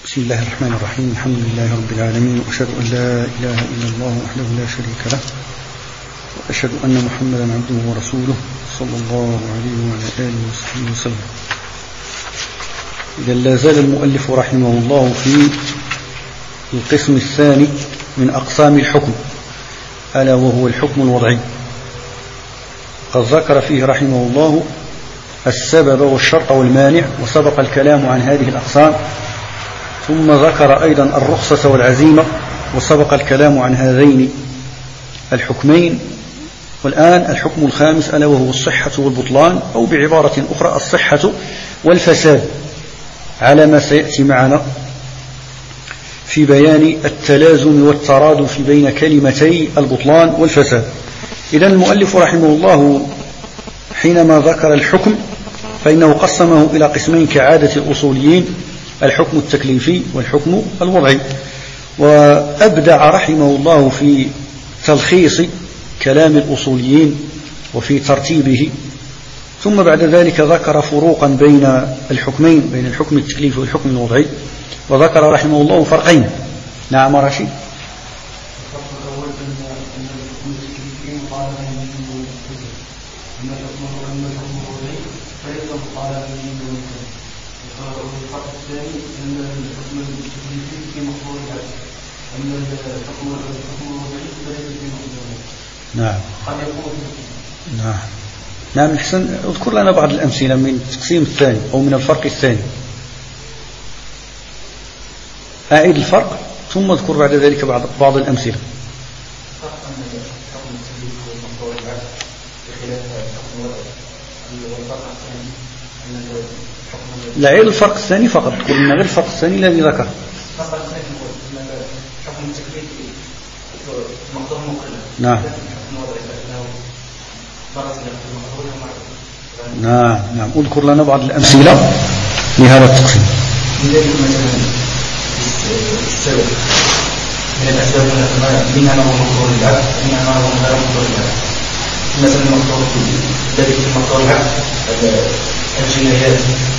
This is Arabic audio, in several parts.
بسم الله الرحمن الرحيم. الحمد لله رب العالمين، وأشهد أن لا إله إلا الله وحده لا شريك له، وأشهد أن محمدا عبده ورسوله صلى الله عليه وعلى آله وصحبه وسلم. إذا لا زال المؤلف رحمه الله في القسم الثاني من أقسام الحكم، ألا وهو الحكم الوضعي. قد ذكر فيه رحمه الله السبب والشرط والمانع، وسبق الكلام عن هذه الأقسام، ثم ذكر أيضا الرخصة والعزيمة، وسبق الكلام عن هذين الحكمين. والآن الحكم الخامس، ألا وهو الصحة والبطلان، أو بعبارة أخرى الصحة والفساد، على ما سيأتي معنا في بيان التلازم والترادف بين كلمتي البطلان والفساد. إذن المؤلف رحمه الله حينما ذكر الحكم فإنه قسمه إلى قسمين كعادة الأصوليين: الحكم التكليفي والحكم الوضعي. وأبدع رحمه الله في تلخيص كلام الأصوليين وفي ترتيبه، ثم بعد ذلك ذكر فروقا بين الحكمين، بين الحكم التكليفي والحكم الوضعي، وذكر رحمه الله فرقين. نعم رشيد. نعم الحسن، اذكر لنا بعض الأمثلة من التقسيم الثاني أو من الفرق الثاني. أعيد الفرق ثم اذكر بعد ذلك بعض الأمثلة. لا، عيد الفرق الثاني فقط، تقول لنا غير الفرق الثاني الذي ذكر. نعم نعم اذكر لنا بعض الأمثلة لهذا التقسيم. السبب من الأسباب منها ما هو مقدور العبد، منها ما هو غير مقدور العبد. مثلا المقدور الذي في مقدور العبد الجنايات،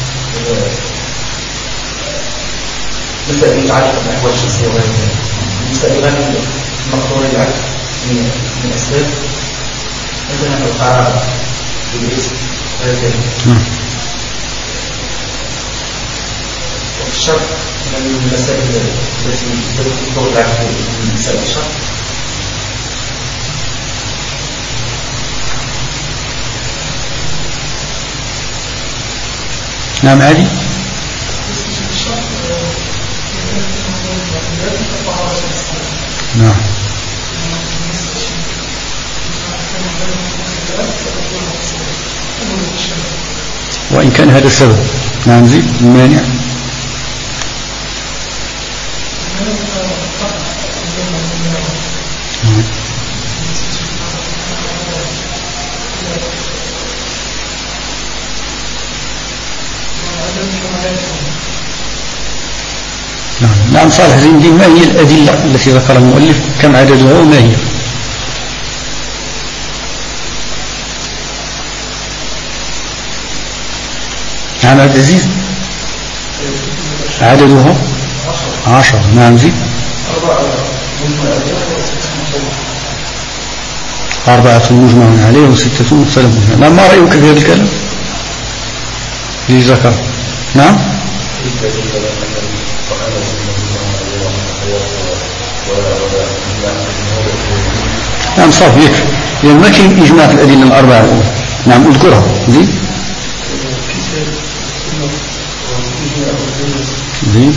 مسائل متعلقة بالأحوال الشخصية وغيرها. مسائل غير مقدور العبد من أسباب مثلا القرار بالاسم وغيرها. الشرط من المسائل التي تدخل العبد في مسائل الشرط. نعم عادي. نعم وإن كان هذا السبب. نعم زيد. المانع نعم صالح زين الدين، ما هي الأدلة التي ذكر المؤلف؟ كم عددها وما هي؟ نعم عبد العزيز. عددها 10. نعم زيد. 4 مجمع عليه و6 مختلف. نعم ما رأيك في هذا الكلام اللي ذكر؟ نعم نعم صافي يكفي، لأن ما كاين إجماع في الأدلة الأربعة الأولى. نعم اذكرها زين زين.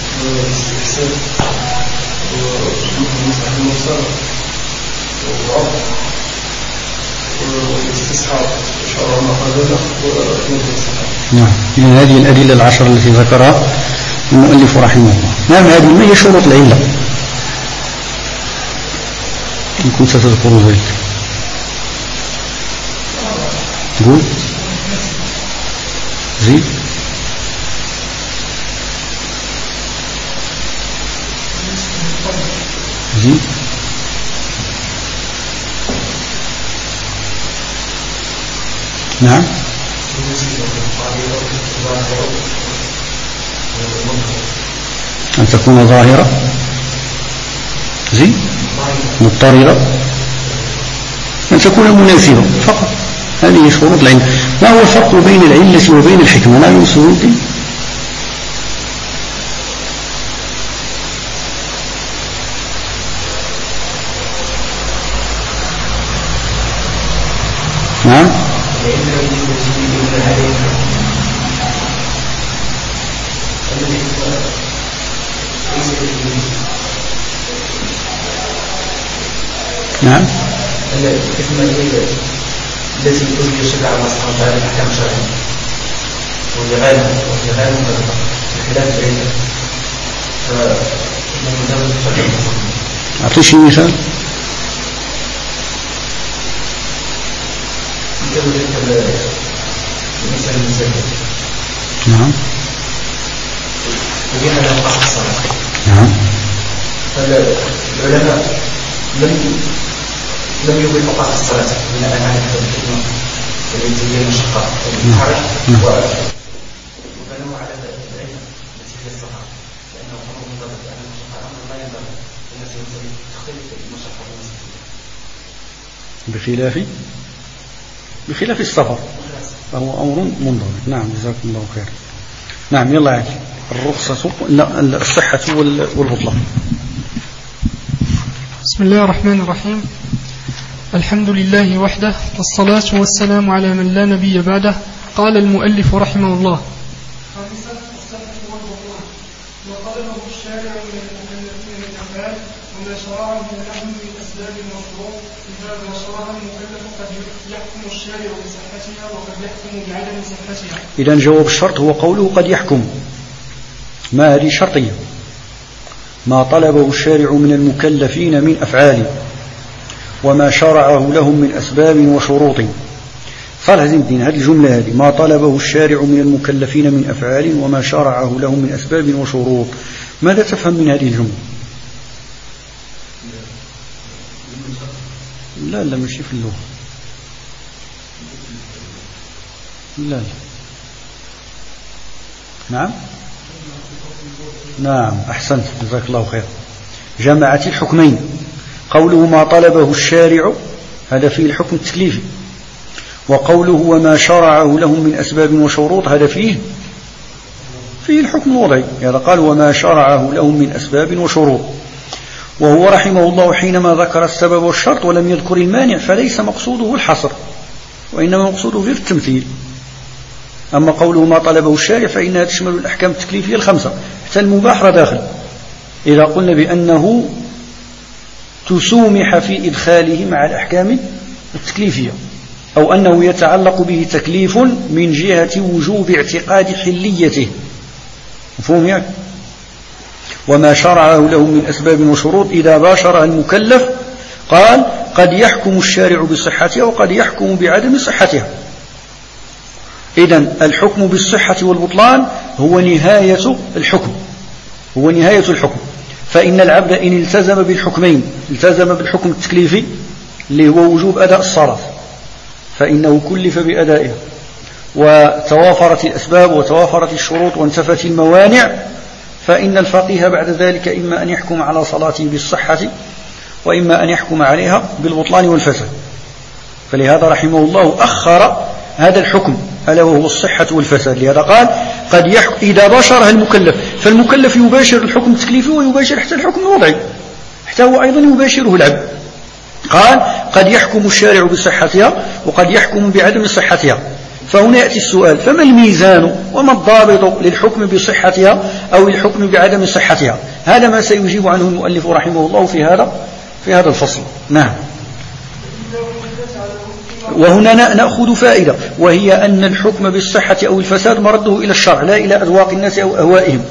نعم إذن هذه الأدلة العشر التي ذكرها المؤلف رحمه الله. نعم هذه ما هي شروط العلة؟ إن كنت تذكر ذلك قول زيد. زيد. نعم أن تكون ظاهرة زين مضطردة أن تكون مناسبة فقط. هذه شروط العلم. ما هو الفرق بين العلة وبين الحكمة؟ لا يوصل دي. نعم. نعم. الحكمة هي التي تجري الشرع الله سبحانه وتعالى الأحكام الشرعية وهي غير مطلقة بخلاف العلة فإنه مجرد الشرع. أعطيش مثال. مثل المسجد. نعم. وبين له قصد الصلاة. نعم. فالعلماء لم يوجد قصد الصلاة من أعمال الحكمة التي هي المشقة والحرج وبنوا على العلم التي هي الصلاة لأنه أمر منضبط لأن المشقة أمر لا ينبغي الناس تختلف المشقة والمسجد بخلاف السفر فهو أمر منضبط. نعم جزاكم الله خير. نعم يلا عادي. الرخصة الصحة والبطلان. بسم الله الرحمن الرحيم. الحمد لله وحده والصلاة والسلام على من لا نبي بعده. قال المؤلف رحمه الله: خامسا الصحة والبطلان. وقدمه الشارع من المكلفين من أفعال وما شرعه لهم من أسباب وشروط. لهذا شرع المكلف قد يحكم الشارع بصحتها وقد يحكم بعدم صحتها. إذن جواب الشرط هو قوله قد يحكم. ما هذه شرطية؟ ما طلبه الشارع من المكلفين من أفعال وما شرعه لهم من أسباب وشروط. صالح زين الدين هذه الجملة هذه ما طلبه الشارع من المكلفين من أفعال وما شرعه لهم من أسباب وشروط. ماذا تفهم من هذه الجملة؟ لا مش في اللغة. لا نعم أحسنت جزاك الله خير. جمعت الحكمين. قوله ما طلبه الشارع هذا فيه الحكم التكليفي، وقوله وما شرعه لهم من أسباب وشروط هذا فيه الحكم الوضعي. هذا قال وما شرعه لهم من أسباب وشروط. وهو رحمه الله حينما ذكر السبب والشرط ولم يذكر المانع فليس مقصوده الحصر وإنما مقصوده غير التمثيل. أما قوله ما طلبه الشارع فإنها تشمل الأحكام التكليفية الخمسة حتى المباح داخل. إذا قلنا بأنه تسومح في إدخاله مع الأحكام التكليفية أو أنه يتعلق به تكليف من جهة وجوب اعتقاد حليته. مفهوم يعني؟ وما شرعه له من أسباب وشروط إذا باشرها المكلف قال قد يحكم الشارع بصحتها وقد يحكم بعدم صحتها. إذن الحكم بالصحة والبطلان هو نهاية الحكم، فإن العبد إن التزم بالحكمين، التزم بالحكم التكليفي اللي هو وجوب أداء الصلاة فإنه كلف بأدائها وتوافرت الأسباب وتوافرت الشروط وانتفت الموانع، فإن الفقيه بعد ذلك إما أن يحكم على صلاته بالصحة وإما أن يحكم عليها بالبطلان والفساد. فلهذا رحمه الله أخر هذا الحكم ألا وهو الصحة والفساد. لهذا قال قد إذا باشرها المكلف، فالمكلف يباشر الحكم التكليفي ويباشر حتى الحكم الوضعي، حتى هو أيضا يباشره العبد. قال قد يحكم الشارع بصحتها وقد يحكم بعدم صحتها. فهنا يأتي السؤال فما الميزان وما الضابط للحكم بصحتها أو الحكم بعدم صحتها؟ هذا ما سيجيب عنه المؤلف رحمه الله في هذا الفصل. نعم. وهنا نأخذ فائدة وهي أن الحكم بالصحة أو الفساد مرده إلى الشرع لا إلى أذواق الناس أو أهوائهم.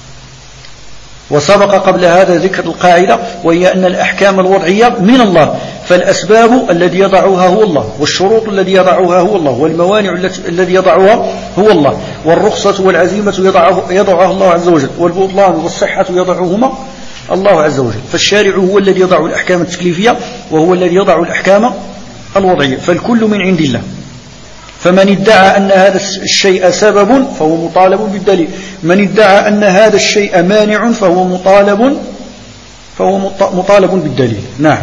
وسبق قبل هذا ذكر القاعدة وهي أن الأحكام الوضعية من الله، فالأسباب الذي يضعها هو الله، والشروط الذي يضعها هو الله، والموانع الذي يضعها هو الله، والرخصة والعزيمة يضعها الله عز وجل، والبطلان والصحة يضعهما الله عز وجل. فالشارع هو الذي يضع الأحكام التكليفية وهو الذي يضع الأحكام الوضعية، فالكل من عند الله. فمن ادعى أن هذا الشيء سبب فهو مطالب بالدليل، من ادعى أن هذا الشيء مانع فهو مطالب بالدليل. نعم.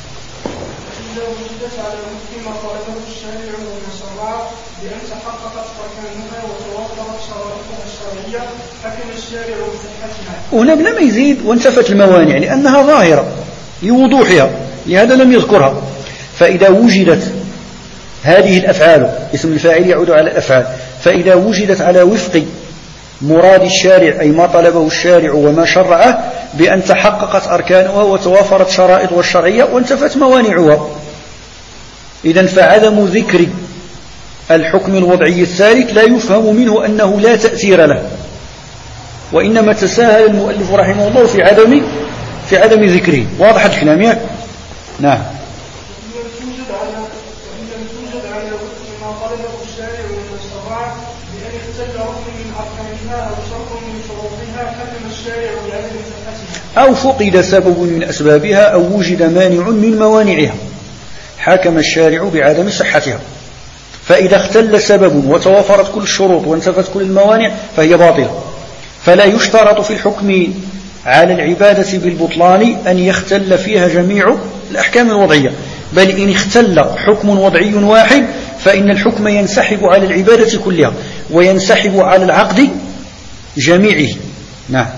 هنا لم يزيد وانتفت الموانع لأنها ظاهرة لوضوحها، لهذا لم يذكرها. فإذا وجدت هذه الأفعال، اسم الفاعل يعود على الأفعال، فإذا وجدت على وفق مراد الشارع أي ما طلبه الشارع وما شرعه بأن تحققت أركانها وتوافرت شرائط والشرعية وانتفت موانعها، إذن فعدم ذكر الحكم الوضعي الثالث لا يفهم منه أنه لا تأثير له، وإنما تساهل المؤلف رحمه الله في عدم ذكره. واضح الكلام؟ نعم. أو فقد سبب من أسبابها أو وجد مانع من موانعها حكم الشارع بعدم صحتها. فإذا اختل سبب وتوافرت كل الشروط وانتفت كل الموانع فهي باطلة. فلا يشترط في الحكم على العبادة بالبطلان أن يختل فيها جميع الأحكام الوضعية، بل إن اختل حكم وضعي واحد فإن الحكم ينسحب على العبادة كلها وينسحب على العقد جميعه. نعم.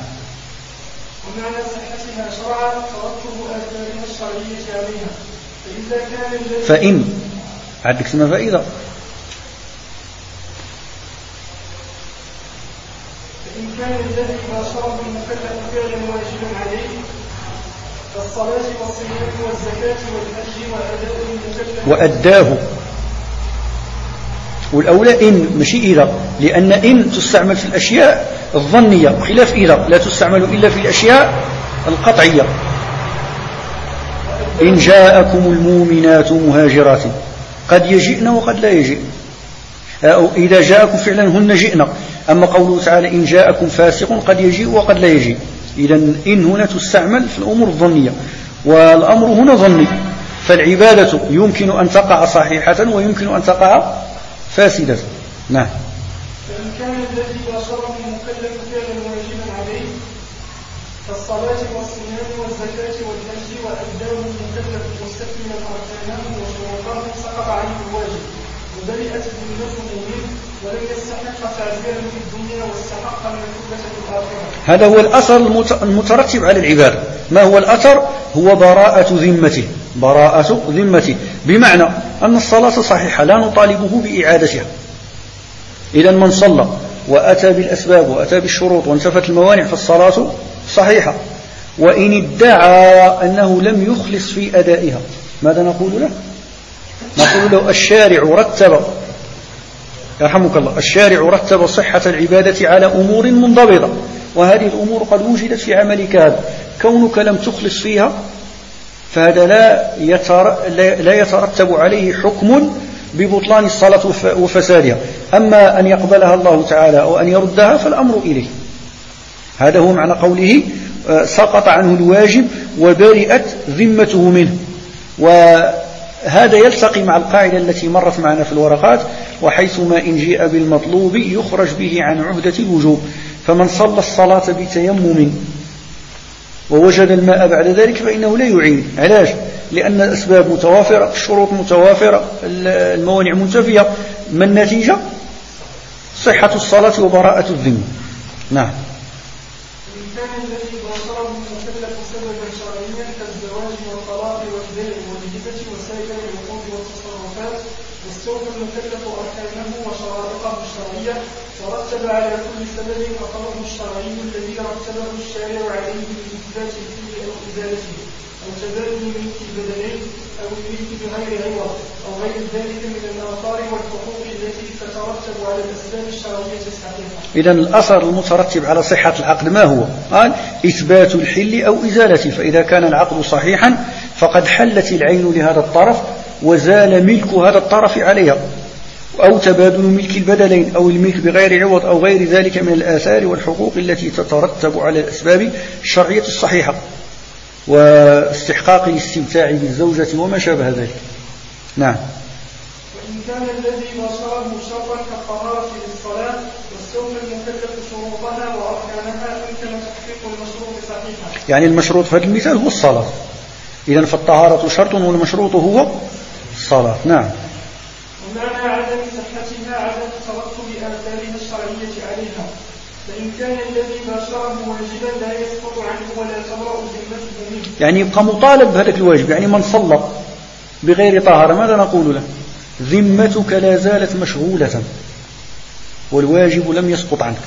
فإن عندك اسمها فإذا كان الذي باشره المكلف فعلا واجبا عليه كالصلاة والصيام والزكاة والحج وأداه. والأولى إن مشي إذا، لأن إن تستعمل في الأشياء الظنية خلاف إذا لا تستعمل إلا في الأشياء القطعية. إن جاءكم المؤمنات مهاجرات قد يجئن وقد لا يجئن، أو إذا جاءكم فعلا هن جئن. أما قوله تعالى إن جاءكم فاسق قد يجيء وقد لا يجيء، إذن إن هنا تستعمل في الأمور الظنية، والأمر هنا ظني. فالعبادة يمكن أن تقع صحيحة ويمكن أن تقع فاسدة. نعم. فإن كان الذي باشره المكلف فعلا واجبا عليه كالصلاة والصيام والزكاة والحج وأداه المكلف مستكملا أركانه وشروطه سقط عنه الواجب وبرئت ذمته منه ولم يستحق تعزيره في الدنيا واستحق المثوبة في الآخرة. هذا هو الأثر المترتب على العبادة. ما هو الأثر؟ هو براءة ذمته، بمعنى أن الصلاة صحيحة لا نطالبه بإعادتها. إذا من صلى وأتى بالأسباب وأتى بالشروط وانتفت الموانع فالصلاة صحيحة. وإن ادعى أنه لم يخلص في أدائها ماذا نقول له؟ نقول له الشارع رتب صحة العبادة على أمور منضبطة، وهذه الأمور قد وجدت في عملك هذا، كونك لم تخلص فيها فهذا لا يترتب عليه حكم ببطلان الصلاة وفسادها. أما أن يقبلها الله تعالى أو أن يردها فالأمر إليه. هذا هو معنى قوله سقط عنه الواجب وبرئت ذمته منه. وهذا يلتقي مع القاعدة التي مرت معنا في الورقات: وحيثما إن جيء بالمطلوب يخرج به عن عهدة الوجوب. فمن صلى الصلاة بتيمم ووجد الماء بعد ذلك فإنه لا يعيد. علاش؟ لأن الأسباب متوافرة، الشروط متوافرة، الموانع منتفية. ما النتيجة؟ صحة الصلاة وبراءة الذمة. نعم. المكلف أركانه وشرائطه الشرعية ورتب على كل سبب أثره الشرعي الذي رتبه الشارع عليه بالإثبات فيه أو إزالته أو تبادل ملك البدنين أو الملك بغير عوض أو غير ذلك من الآثار والحقوق التي تترتب على الأسباب الشرعية الصحيحة. إذن الأثر المترتب على صحة العقد ما هو؟ قال إثبات الحل أو إزالته. فإذا كان العقد صحيحا فقد حلت العين لهذا الطرف وزال ملك هذا الطرف عليها، أو تبادل ملك البدلين أو الملك بغير عوض أو غير ذلك من الآثار والحقوق التي تترتب على الأسباب الشرعية الصحيحة، واستحقاق الاستمتاع بالزوجة وما شابه ذلك. نعم. وإن وإن كان الذي باشره شرطا كالطهارة للصلاة واستوفى المكلف شروطها وأركانها أمكن تحقيق المشروط صحيحا. يعني المشروط في هذا المثال هو الصلاة، إذن فالطهارة شرط والمشروط هو الصلاة. نعم. ومعنى عدم صحتها عدم ترتب آثارها الشرعية عليها، فإن كان الذي باشره واجبا لا يسقط عنه ولا تبرأ ذمته منه. يعني يبقى مطالب بهذا الواجب. يعني من صلى بغير طهارة ماذا نقول له؟ ذمتك لا زالت مشغولة والواجب لم يسقط عنك.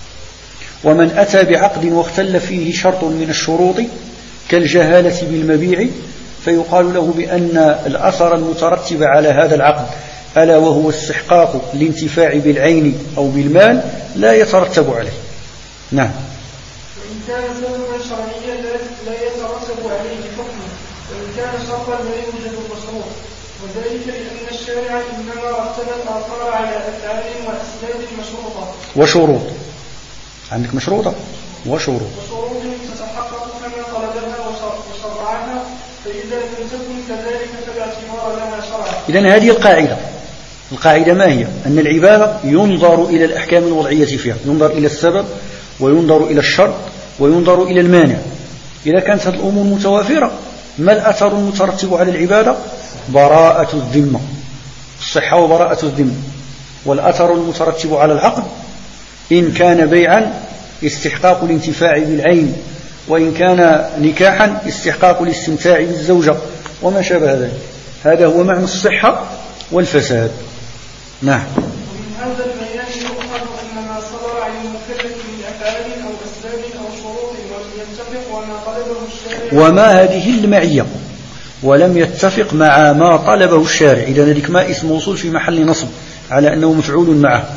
ومن أتى بعقد واختل فيه شرط من الشروط كالجهالة بالمبيع فيقال له بأن الأثر المترتب على هذا العقد ألا وهو استحقاق الانتفاع بالعين أو بالمال لا يترتب عليه. نعم. وإن كان سببا شرعيا لا يترتب عليه حكم، وإن كان شرطا لا يوجد المشروط، وذلك لأن الشارع إنما رتب الآثار على أفعال وأسباب مشروطة وشروط. عندك مشروطة وشروط تتحقق كما طلبها وشرعها، فإذا لم تكن كذلك فالاعتبار لها شرعا. إذن هذه القاعدة ما هي؟ أن العبادة ينظر إلى الأحكام الوضعية فيها، ينظر إلى السبب وينظر إلى الشرط وينظر إلى المانع. إذا كانت هذه الأمور متوافرة ما الأثر المترتب على العبادة؟ براءة الذمة، الصحة وبراءة الذمة. والأثر المترتب على العقد إن كان بيعا استحقاق الانتفاع بالعين، وإن كان نكاحا استحقاق الاستمتاع بالزوجة وما شابه ذلك. هذا هو معنى الصحة والفساد. نعم. ومن هذا البيان يؤخذ أن ما صدر عن المكلف من أفعال أو أسباب أو شروط ولم يتفق وما طلبه الشارع، وما هذه المعية ولم يتفق مع ما طلبه الشارع. إذا ذلك ما اسم موصول في محل نصب على أنه مفعول معه.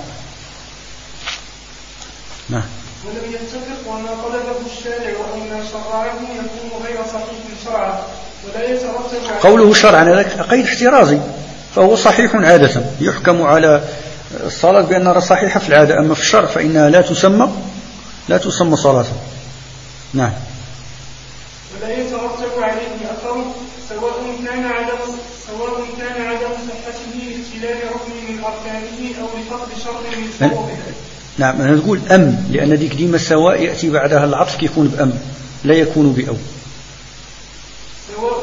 نعم. ولم يتفق وما طلبه الشارع وأن شرعه يكون غير صحيح شرعا ولا يترتب. قوله شرعا هذا قيد احترازي، فهو صحيح عادة، يحكم على الصلاة بأنها صحيحة في العادة، أما في الشرع فإنها لا تسمى صلاة. نعم. ولا يترتب عليه أثر سواء كان عدم صحته لاختلال ركن من أركانه أو لفقد شرط من شروطه. نعم. أنا نقول أم لأن ذيك ديما سواء يأتي بعدها العطف كيكون بأم لا يكون بأو. سواء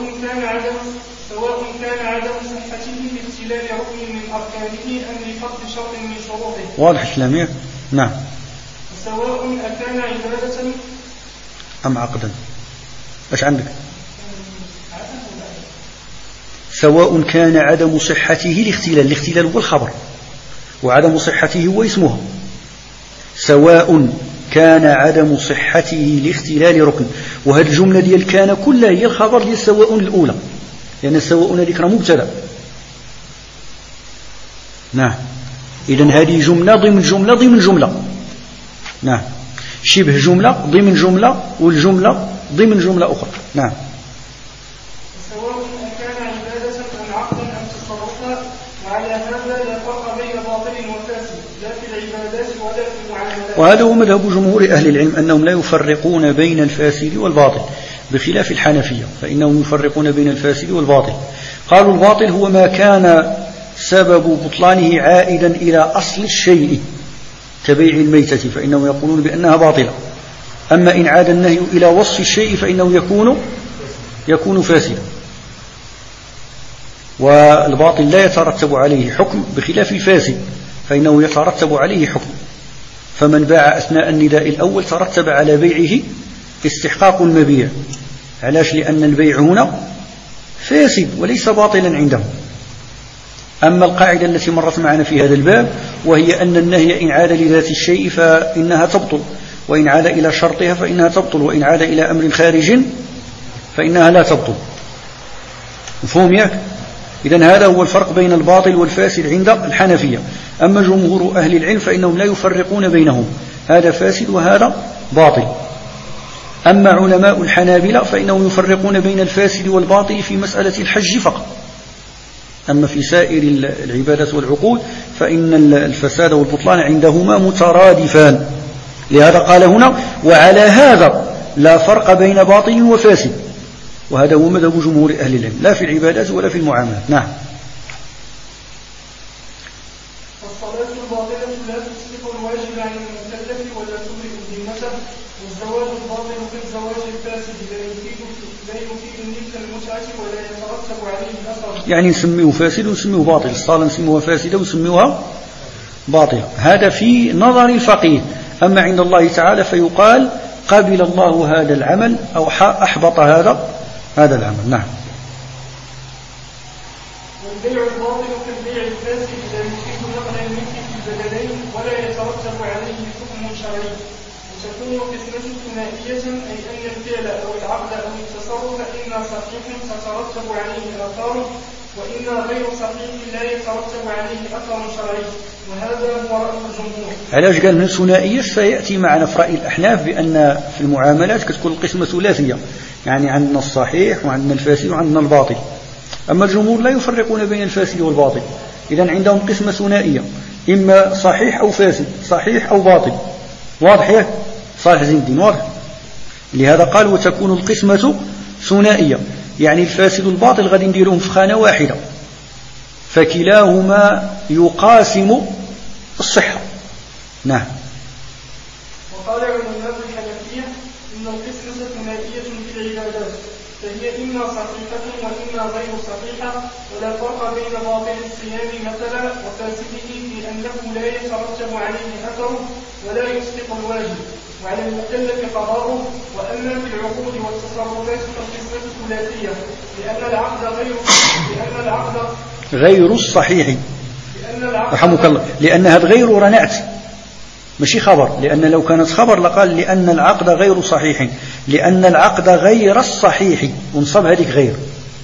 كان عدم صحته لاختلال ركن من أركانه أم لفقد شرط من شروطه. واضح إسلامية. نعم. سواء أكان عبادة أم عقدا. إيش عندك؟ سواء كان عدم صحته الاختلال هو الخبر وعدم صحته هو اسمها. سواء كان عدم صحته لاختلال ركن، وهذه الجملة ديال كان كلها هي الخبر ديال سواء الأولى، لأن يعني سواء ذكر مبتدأ. نعم. إذن هذه جملة ضمن جملة. نعم. شبه جملة ضمن جملة والجملة ضمن جملة أخرى. نعم. سواء كان عبادة أم عقدا أم تصرفا، وعلى هذا لا فرق بين باطل وفاسد لا في العبادات ولا في المعاملات. وهذا هو مذهب جمهور أهل العلم أنهم لا يفرقون بين الفاسد والباطل، بخلاف الحنفية فإنهم يفرقون بين الفاسد والباطل. قالوا الباطل هو ما كان سبب بطلانه عائدا إلى أصل الشيء كبيع الميتة، فإنهم يقولون بأنها باطلة. أما إن عاد النهي إلى وصف الشيء فإنه يكون فاسدا. والباطل لا يترتب عليه حكم بخلاف الفاسد فإنه يترتب عليه حكم. فمن باع أثناء النداء الأول ترتب على بيعه استحقاق المبيع. علاش؟ لأن البيع هنا فاسد وليس باطلا عندهم. أما القاعدة التي مرت معنا في هذا الباب وهي أن النهي إن عاد لذات الشيء فإنها تبطل، وإن عاد إلى شرطها فإنها تبطل، وإن عاد إلى أمر خارج فإنها لا تبطل. مفهوم ياك؟ إذن هذا هو الفرق بين الباطل والفاسد عند الحنفية. أما جمهور أهل العلم فإنهم لا يفرقون بينهم، هذا فاسد وهذا باطل. أما علماء الحنابلة فإنهم يفرقون بين الفاسد والباطل في مسألة الحج فقط. أما في سائر العبادات والعقود فإن الفساد والبطلان عندهما مترادفان. لهذا قال هنا وعلى هذا لا فرق بين باطل وفاسد، وهذا هو مذهب جمهور أهل العلم لا في العبادات ولا في المعاملات. نعم. ولا يترتب عليه أثر. يعني نسميه فاسد ونسميه باطل، الصلاة نسميها فاسدة ونسميها باطلة، هذا في نظر الفقيه. أما عند الله تعالى فيقال قبل الله هذا العمل أو أحبط هذا العمل. نعم. والبيع الباطل كالبيع الفاسد لا يفيد نقل الملك في البلدين ولا يترتب عليه حكم شرعي. وتكون قسمة ثنائية أي أن الفعل أو العقد أو التصرف إما صحيح تترتب عليه آثار وإما غير صحيح لا يترتب عليه أثر شرعي، وهذا هو رأي الجمهور. علاش قال من ثنائية؟ سيأتي معنا في رأي الأحناف بأن في المعاملات كتكون القسمة ثلاثية، يعني عندنا الصحيح وعندنا الفاسد وعندنا الباطل. أما الجمهور لا يفرقون بين الفاسد والباطل، إذن عندهم قسمة ثنائية، إما صحيح أو فاسد، صحيح أو باطل. واضح يا صالح زين الدين؟ واضح. لهذا قال وتكون القسمة ثنائية، يعني الفاسد والباطل غادي نديرهم في خانة واحدة، فكلاهما يقاسم الصحة. نعم. وقال علماء الحنفية إن القسمة ثنائية في العبادات، فهي إما صحيحة وإما غير صحيحة، ولا فرق بين باطل الصيام مثلا وفاسده في أنه لا يترتب عليه أثر ولا يسقط الواجب، وعلى المكلف قضاؤه. وأما في العقود والتصرفات فالقسمة ثلاثية، لأن العقد غير الصحيح، رحمك الله، لأن هذا غير رنعت ماشي خبر، لأن لو كانت خبر لقال لأن العقد غير صحيح، لأن العقد غير الصحيح ونصب هذيك غير،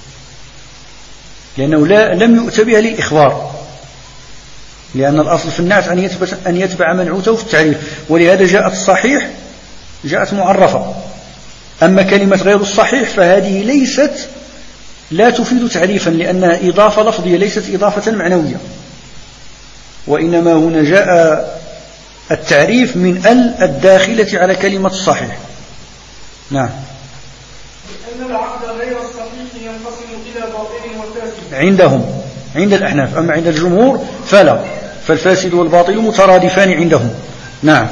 لأنه لم يؤت بها للإخبار، لأن الأصل في النعت أن يتبع منعوته في التعريف، ولهذا جاءت الصحيح جاءت معرفة. أما كلمة غير الصحيح فهذه لا تفيد تعريفا، لأنها إضافة لفظية ليست إضافة معنوية، وإنما هنا جاء التعريف من الداخلة على كلمة الصحيح. نعم. لأن العقد غير الصحيح ينقسم إلى باطل وفاسد عندهم، عند الأحناف. أما عند الجمهور فلا، فالفاسد والباطل مترادفان عندهم. نعم.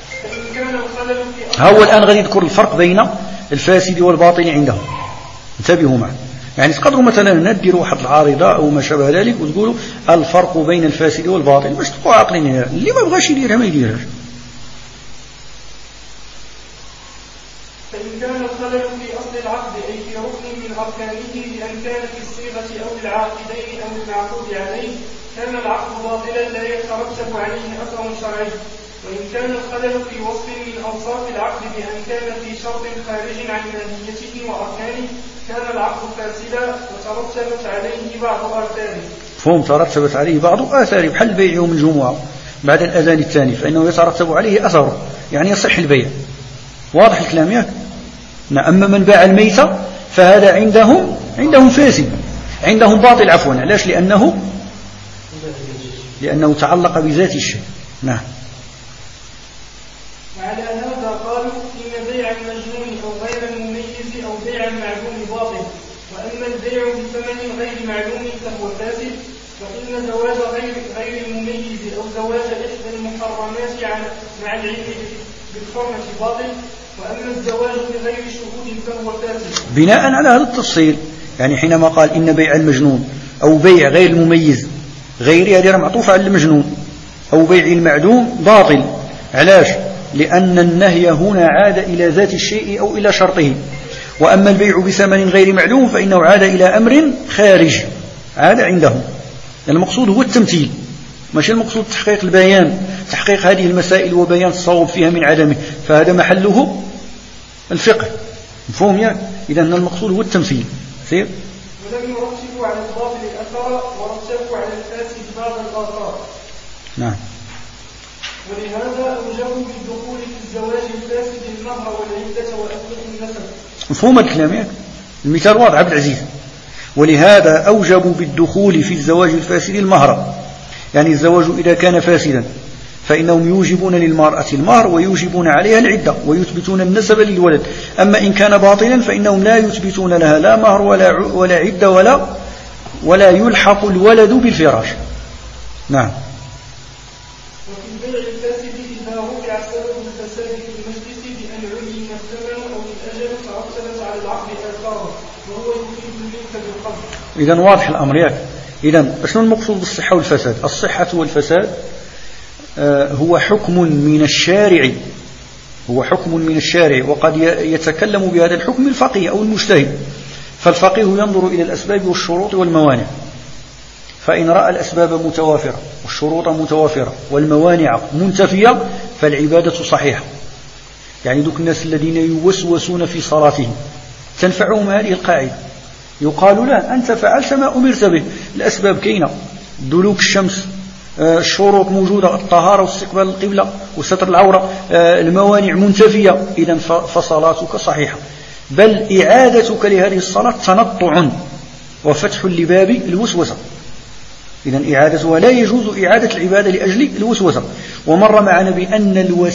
هو الآن غادي يذكر الفرق بين الفاسد والباطل عندهم، انتبهوا معه. يعني تقدروا مثلا نديروا واحد العارضة أو ما شابه ذلك وتقولوا الفرق بين الفاسد والباطل، باش تبقوا عاقلين، اللي ما بغاش يديرها ما يديرهاش. فإن كان الخلل في أصل العقد أي في ركن من أركانه بأن كان في الصيغة أو العاقدين أو المعقود عليه كان العقد باطلا لا يترتب عليه أثر شرعي. وإن كان الخلل في وصف من أوصاف العقد بأن كان في شرط خارج عن ماهيته وأركانه كان العقد فاسدا وترتبت عليه بعض آثاره. فهم ترتبت عليه بعض آثاره، بحال البيع يوم الجمعة بعد الأذان الثاني فإنه يترتب عليه أثره، يعني يصح البيع. واضح الكلام ياك؟ أما من باع الميتة فهذا عندهم فاسد، عندهم باطل عفوا. علاش؟ لأنه تعلق بذات الشيء. نعم. وعلى هذا قالوا إن بيع المجنون أو غير المميز أو بيع المعلوم باطل، وأما البيع بثمن غير معلوم فهو فاسد، وإن زواج غير المميز أو زواج إحدى المحرمات مع العلم بالحرمة باطل، وأما الزواج بغير شهود فهو فاسد. بناء على هذا التفصيل، يعني حينما قال إن بيع المجنون أو بيع غير المميز، غير هذه معطوفة على المجنون، أو بيع المعدوم باطل. علاش؟ لأن النهي هنا عاد إلى ذات الشيء أو إلى شرطه. وأما البيع بثمن غير معلوم فإنه عاد إلى أمر خارج، عاد عندهم. المقصود هو التمثيل، ماشي المقصود تحقيق البيان، تحقيق هذه المسائل وبيان الصواب فيها من عدمه، فهذا محله الفقه. مفهوم ياك؟ إذن المقصود هو التمثيل. سير. ولم يرتبوا على الباطل الأثر ورتبوا على الفاسد بعض الآثار. نعم. ولهذا أوجبوا بالدخول في الزواج الفاسد المهر والعدة وأثناء النسب. مفهوم الكلام ياك؟ المثال واضح عبد العزيز. ولهذا أوجبوا بالدخول في الزواج الفاسد المهر، يعني الزواج إذا كان فاسدا فإنهم يوجبون للمرأة المهر ويوجبون عليها العدة ويثبتون النسب للولد. أما إن كان باطلا فإنهم لا يثبتون لها لا مهر ولا عدة ولا يلحق الولد بالفراش. نعم. وفي البيع الفاسد إذا رفع سبب الفساد في المجلس بأن علم الثمن أو الأجل ترتبت على العقد آثاره، وهو يفيد إذن واضح الأمر ياك. إذن شنو المقصود بالصحة والفساد؟ الصحة والفساد هو حكم من الشارع، هو حكم من الشارع، وقد يتكلم بهذا الحكم الفقيه أو المجتهد. فالفقيه ينظر إلى الأسباب والشروط والموانع، فإن رأى الأسباب متوافرة والشروط متوافرة والموانع منتفية فالعبادة صحيحة. يعني دوك الناس الذين يوسوسون في صلاتهم تنفعهم هذه القاعدة، يقال له أنت فعلت ما أمرت به، الأسباب كينة، دلوك الشمس، الشروط موجودة، الطهارة واستقبال القبلة وستر العورة، الموانع منتفية، إذن فصلاتك صحيحة. بل إعادتك لهذه الصلاة تنطع وفتح لباب الوسوسة، إذن إعادتها لا يجوز إعادة العبادة لأجل الوسوسة. ومر معنا بأن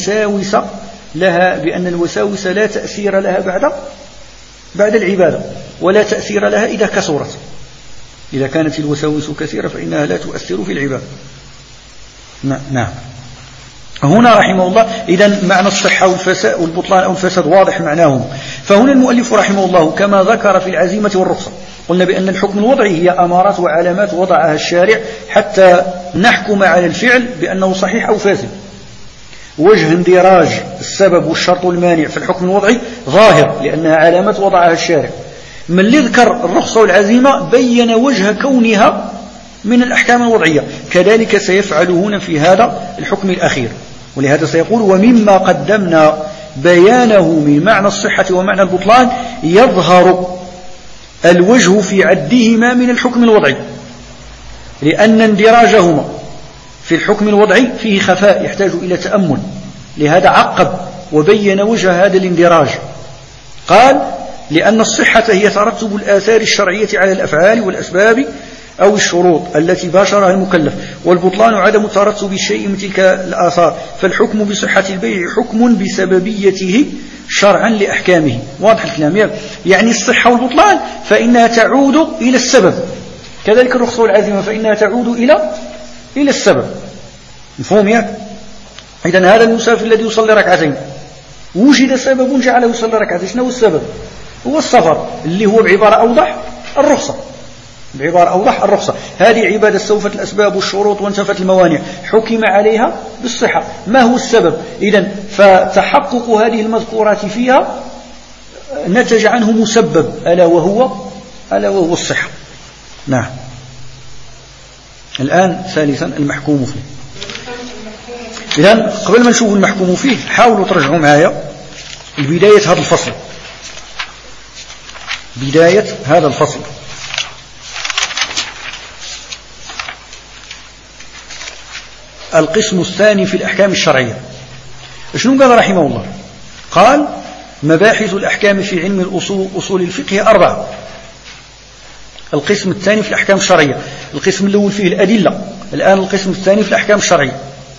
الوساوس لا تأثير لها بعد العبادة، ولا تأثير لها إذا كثرت. إذا كانت الوساوس كثيرة فإنها لا تؤثر في العبادة. نعم. هنا رحمه الله إذن معنى الصحة والفساد والبطلان أو الفساد واضح معناه. فهنا المؤلف رحمه الله كما ذكر في العزيمة والرخصة، قلنا بأن الحكم الوضعي هي أمارات وعلامات وضعها الشارع حتى نحكم على الفعل بأنه صحيح أو فاسد. وجه اندراج السبب والشرط والمانع في الحكم الوضعي ظاهر لأنها علامات وضعها الشارع. من اللي ذكر الرخصة والعزيمة بين وجه كونها من الأحكام الوضعية، كذلك سيفعل هنا في هذا الحكم الأخير. ولهذا سيقول ومما قدمنا بيانه من معنى الصحة ومعنى البطلان يظهر الوجه في عدهما من الحكم الوضعي، لأن اندراجهما في الحكم الوضعي فيه خفاء يحتاج إلى تأمل. لهذا عقب وبين وجه هذا الاندراج، قال لأن الصحة هي ترتب الآثار الشرعية على الأفعال والأسباب أو الشروط التي باشرها المكلف، والبطلان عدم ترتب شيء من تلك الآثار. فالحكم بصحة البيع حكم بسببيته شرعا لأحكامه. واضح الكلام؟ يعني الصحة والبطلان فإنها تعود إلى السبب، كذلك الرخصة والعزيمة فإنها تعود إلى السبب. مفهوم ياك؟ إذن هذا المسافر الذي يصلي ركعتين وجد سبب جعله يصلي ركعتين، شنو السبب؟ هو السفر، اللي هو بعبارة أوضح الرخصة. هذه عبادة استوفت الأسباب والشروط وانتفت الموانع، حكم عليها بالصحة. ما هو السبب؟ إذن فتحقق هذه المذكورات فيها نتج عنه مسبب ألا وهو الصحة. نعم. الآن ثالثا المحكوم فيه. إذن قبل ما نشوف المحكوم فيه حاولوا ترجعوا معايا بداية هذا الفصل. القسم الثاني في الأحكام الشرعية. شنو قال رحمه الله؟ قال مباحث الأحكام في علم أصول الفقه 4. القسم الثاني في الأحكام الشرعية. القسم الأول فيه الأدلة، الآن القسم الثاني في الأحكام الشرعية.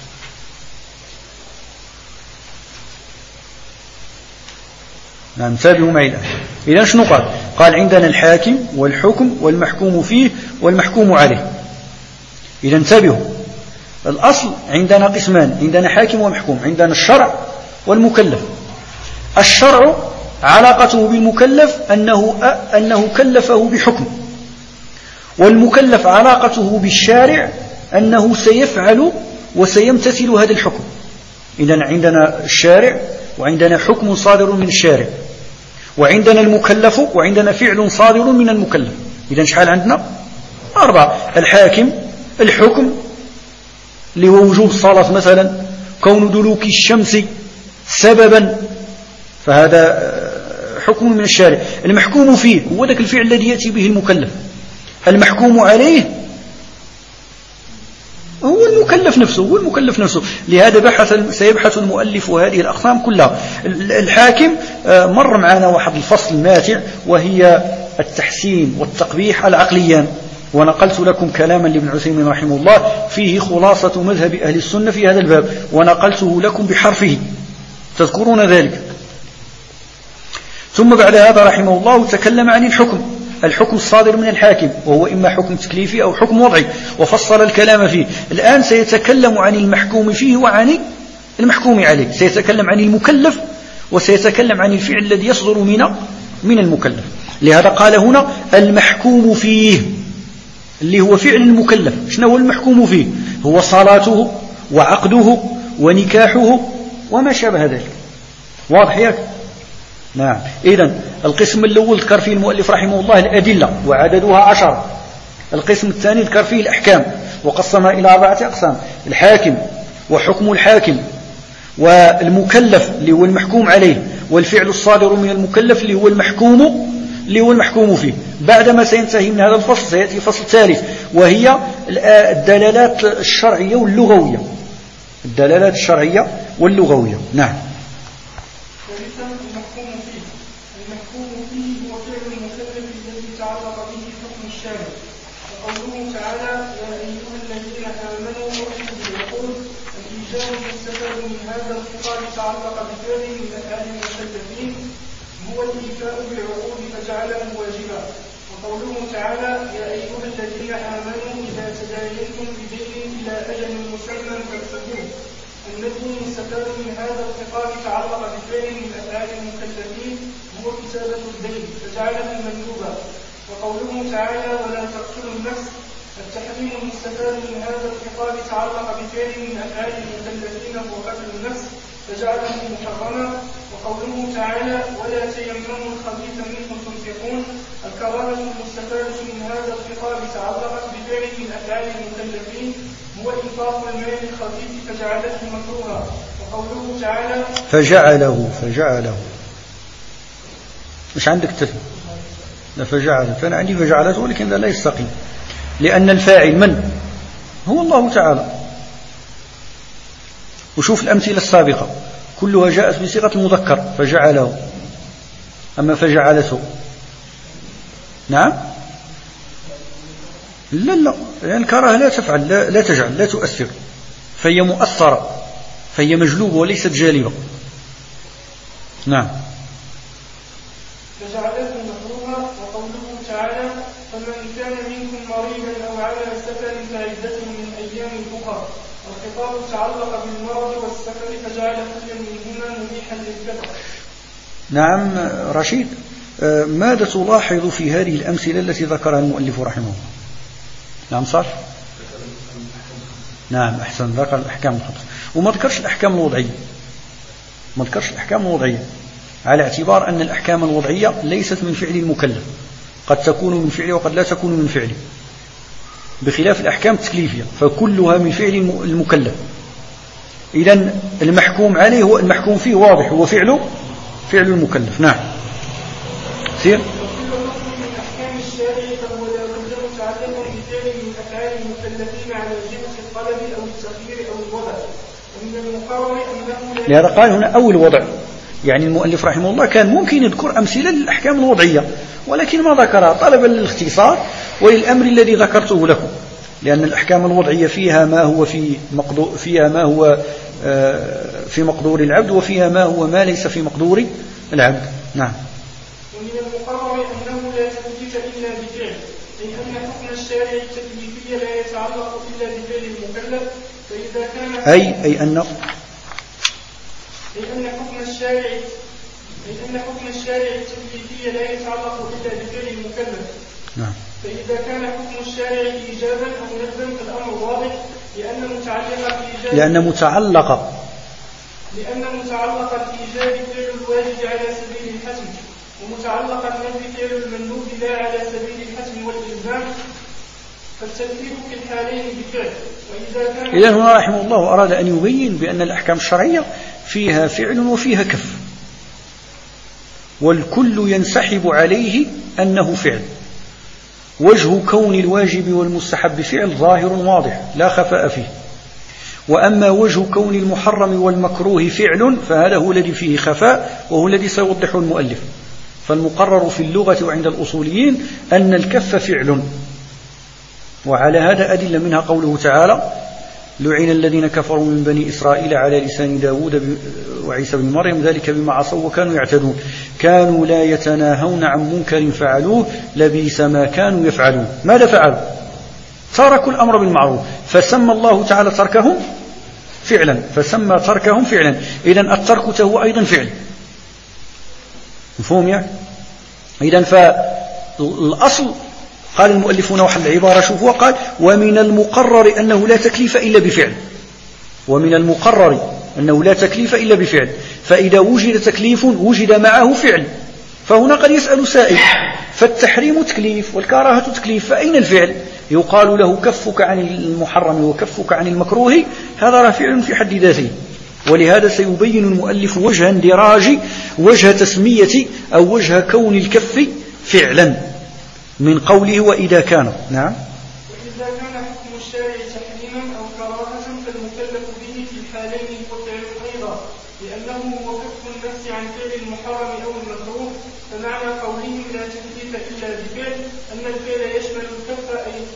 نعم، تابعوا معي الآن. إذن شنو قال؟ قال عندنا الحاكم والحكم والمحكوم فيه والمحكوم عليه. إذن انتبهوا، الأصل عندنا قسمان، عندنا حاكم ومحكوم، عندنا الشرع والمكلف. الشرع علاقته بالمكلف أنه كلفه بحكم، والمكلف علاقته بالشارع أنه سيفعل وسيمتثل هذا الحكم. إذن عندنا الشارع وعندنا حكم صادر من الشارع، وعندنا المكلف وعندنا فعل صادر من المكلف. إذن شحال عندنا؟ 4. الحاكم، الحكم اللي هو وجوب الصلاة مثلا، كون دلوك الشمس سببا فهذا حكم من الشارع. المحكوم فيه هو ذاك الفعل الذي يأتي به المكلف. المحكوم عليه هو المكلف نفسه. لهذا سيبحث المؤلف هذه الأقسام كلها. الحاكم مر معنا واحد الفصل ماتع، وهي التحسين والتقبيح العقليان، ونقلت لكم كلاما لابن عثيمين رحمه الله فيه خلاصة مذهب أهل السنة في هذا الباب، ونقلته لكم بحرفه، تذكرون ذلك. ثم بعد هذا رحمه الله تكلم عن الحكم الصادر من الحاكم، وهو إما حكم تكليفي أو حكم وضعي، وفصل الكلام فيه. الآن سيتكلم عن المحكوم فيه وعن المحكوم عليه، سيتكلم عن المكلف وسيتكلم عن الفعل الذي يصدر من المكلف. لهذا قال هنا المحكوم فيه اللي هو فعل المكلف. شنو هو المحكوم فيه؟ هو صلاته وعقده ونكاحه وما شابه ذلك. واضح ياك؟ نعم. إذن القسم الأول ذكر فيه المؤلف رحمه الله الأدلة وعددها 10. القسم الثاني ذكر فيه الأحكام وقسمها إلى 4 أقسام: الحاكم وحكم الحاكم والمكلف اللي هو المحكوم عليه والفعل الصادر من المكلف اللي هو المحكوم فيه. بعدما سينتهي من هذا الفصل سيأتي فصل ثالث وهي الدلالات الشرعية واللغوية. الدلالات الشرعية واللغوية. نعم. المحكوم فيه هو فعل المكلف الذي تعلق به حكم الشارع، وقوله تعالى: يا أيها الذين آمنوا أوفوا بالعقود. الإيجاب المستفاد من هذا الخطاب تعلق بفعل من أفعال المكلفين هو الإيفاء بالعقود فجعله واجبا. وقوله تعالى: يا أيها الذين آمنوا إذا تداينتم بدين إلى أجل مسمى فاكتبوه. الذي يستفاد من هذا الخطاب تعلق بفعل من أفعال المكلفين هو كتابة الدين فجعله مندوبا. وقوله تعالى: ولا تقتلوا النفس. التحريم المستفاد من هذا الخطاب تعلق بفعل من أفعال المكلفين هو قتل النفس فجعله محرما. وقوله تعالى: ولا تيمموا الخبيث منه تنفقون. الكراهة المستفادة من هذا الخطاب تعلقت بفعل من أفعال المكلفين هو إنفاق المال الخبيث فجعله مكروها. وقوله تعالى: فجعله مش عندك تفهم؟ لا فجعله، فأنا عندي فجعلته ولكن لا يستقيم، لأن الفاعل من هو الله تعالى. وشوف الأمثلة السابقة كلها جاءت بصيغة المذكر فجعله، أما فجعلته نعم لا يعني الكراهة لا تفعل، لا تجعل، لا تؤثر، فهي مؤثرة، فهي مجلوبة وليست جالبة. نعم. فجعله مكروها. وقوله تعالى: فمن كان منكم مريضا أو على سفر فعدة من أيام أخرى. الخطاب تعلق بالمرض والسفر فجعل كل منهما مبيحا للكفر. نعم. رشيد، ماذا تلاحظ في هذه الأمثلة التي ذكرها المؤلف رحمه الله؟ نعم صح؟ نعم أحسن، ذكر الأحكام الخمسة وما ذكرش الأحكام الوضعية، على اعتبار أن الأحكام الوضعية ليست من فعل المكلف، قد تكون من فعله وقد لا تكون من فعله، بخلاف الأحكام التكليفية فكلها من فعل المكلف. إذن المحكوم عليه هو المحكوم فيه واضح، هو فعل المكلف. نعم سير. لهذا قال هنا أو الوضع، يعني المؤلف رحمه الله كان ممكن يذكر أمثلة للأحكام الوضعية ولكن ما ذكرها طلبا للاختصار وللأمر الذي ذكرته لكم، لأن الأحكام الوضعية فيها ما هو في مقدور العبد وفيها ما هو ما ليس في مقدور العبد. نعم. ومن المقرر أنه لا تثبيت إلا بفعل، أي أن حكم الشارع التكليفي لا يتعلق إلا بفعل المكلف، فإذا كان أي أن حكم الشارع التكليفي لا يتعلق إلا بفعل المكلف. نعم. فإذا كان حكم الشارع إيجابا أو ندبا فالأمر واضح، لأن متعلق الإيجاب فعل الواجب على سبيل الحتم، ومتعلق النفي فعل المندوب لا على سبيل الحتم والإلزام، فالتكليف في الحالين بفعل. إذن هنا رحمه الله أراد أن يبين بأن الأحكام الشرعية فيها فعل وفيها كف، والكل ينسحب عليه أنه فعل. وجه كون الواجب والمستحب فعل ظاهر واضح لا خفاء فيه، وأما وجه كون المحرم والمكروه فعل فهذا هو الذي فيه خفاء وهو الذي سيوضحه المؤلف. فالمقرر في اللغة وعند الأصوليين أن الكف فعل، وعلى هذا أدلة منها قوله تعالى: لعن الذين كفروا من بني إسرائيل على لسان داود وعيسى بن مريم ذلك بما عصوا وكانوا يعتدون كانوا لا يتناهون عن منكر فعلوه لبئس ما كانوا يفعلون. ماذا فعلوا؟ تركوا الأمر بالمعروف، فسمى الله تعالى تركهم فعلا، فسمى تركهم فعلا. إذن الترك هو أيضا فعل، مفهوم يعني؟ إذن الأصل قال المؤلفون وحل العبارة شوفوا قال ومن المقرر أنه لا تكليف إلا بفعل، ومن المقرر أنه لا تكليف إلا بفعل، فإذا وجد تكليف وجد معه فعل. فهنا قد يسأل سائل فالتحريم تكليف والكراهة تكليف فأين الفعل؟ يقال له كفك عن المحرم وكفك عن المكروه هذا فعل في حد ذاته. ولهذا سيبين المؤلف وجه اندراج وجه تسمية أو وجه كون الكف فعلا من قوله وإذا كان. نعم. وإذا كان حكم الشارع تحريما أو كراهة فالمكلف به في الحالين فعل أيضا، لأنه هو كف النفس عن فعل المحرم أو المكروه. فمعنى قولهم لا تكليف إلا بفعل أن الفعل يشمل الكف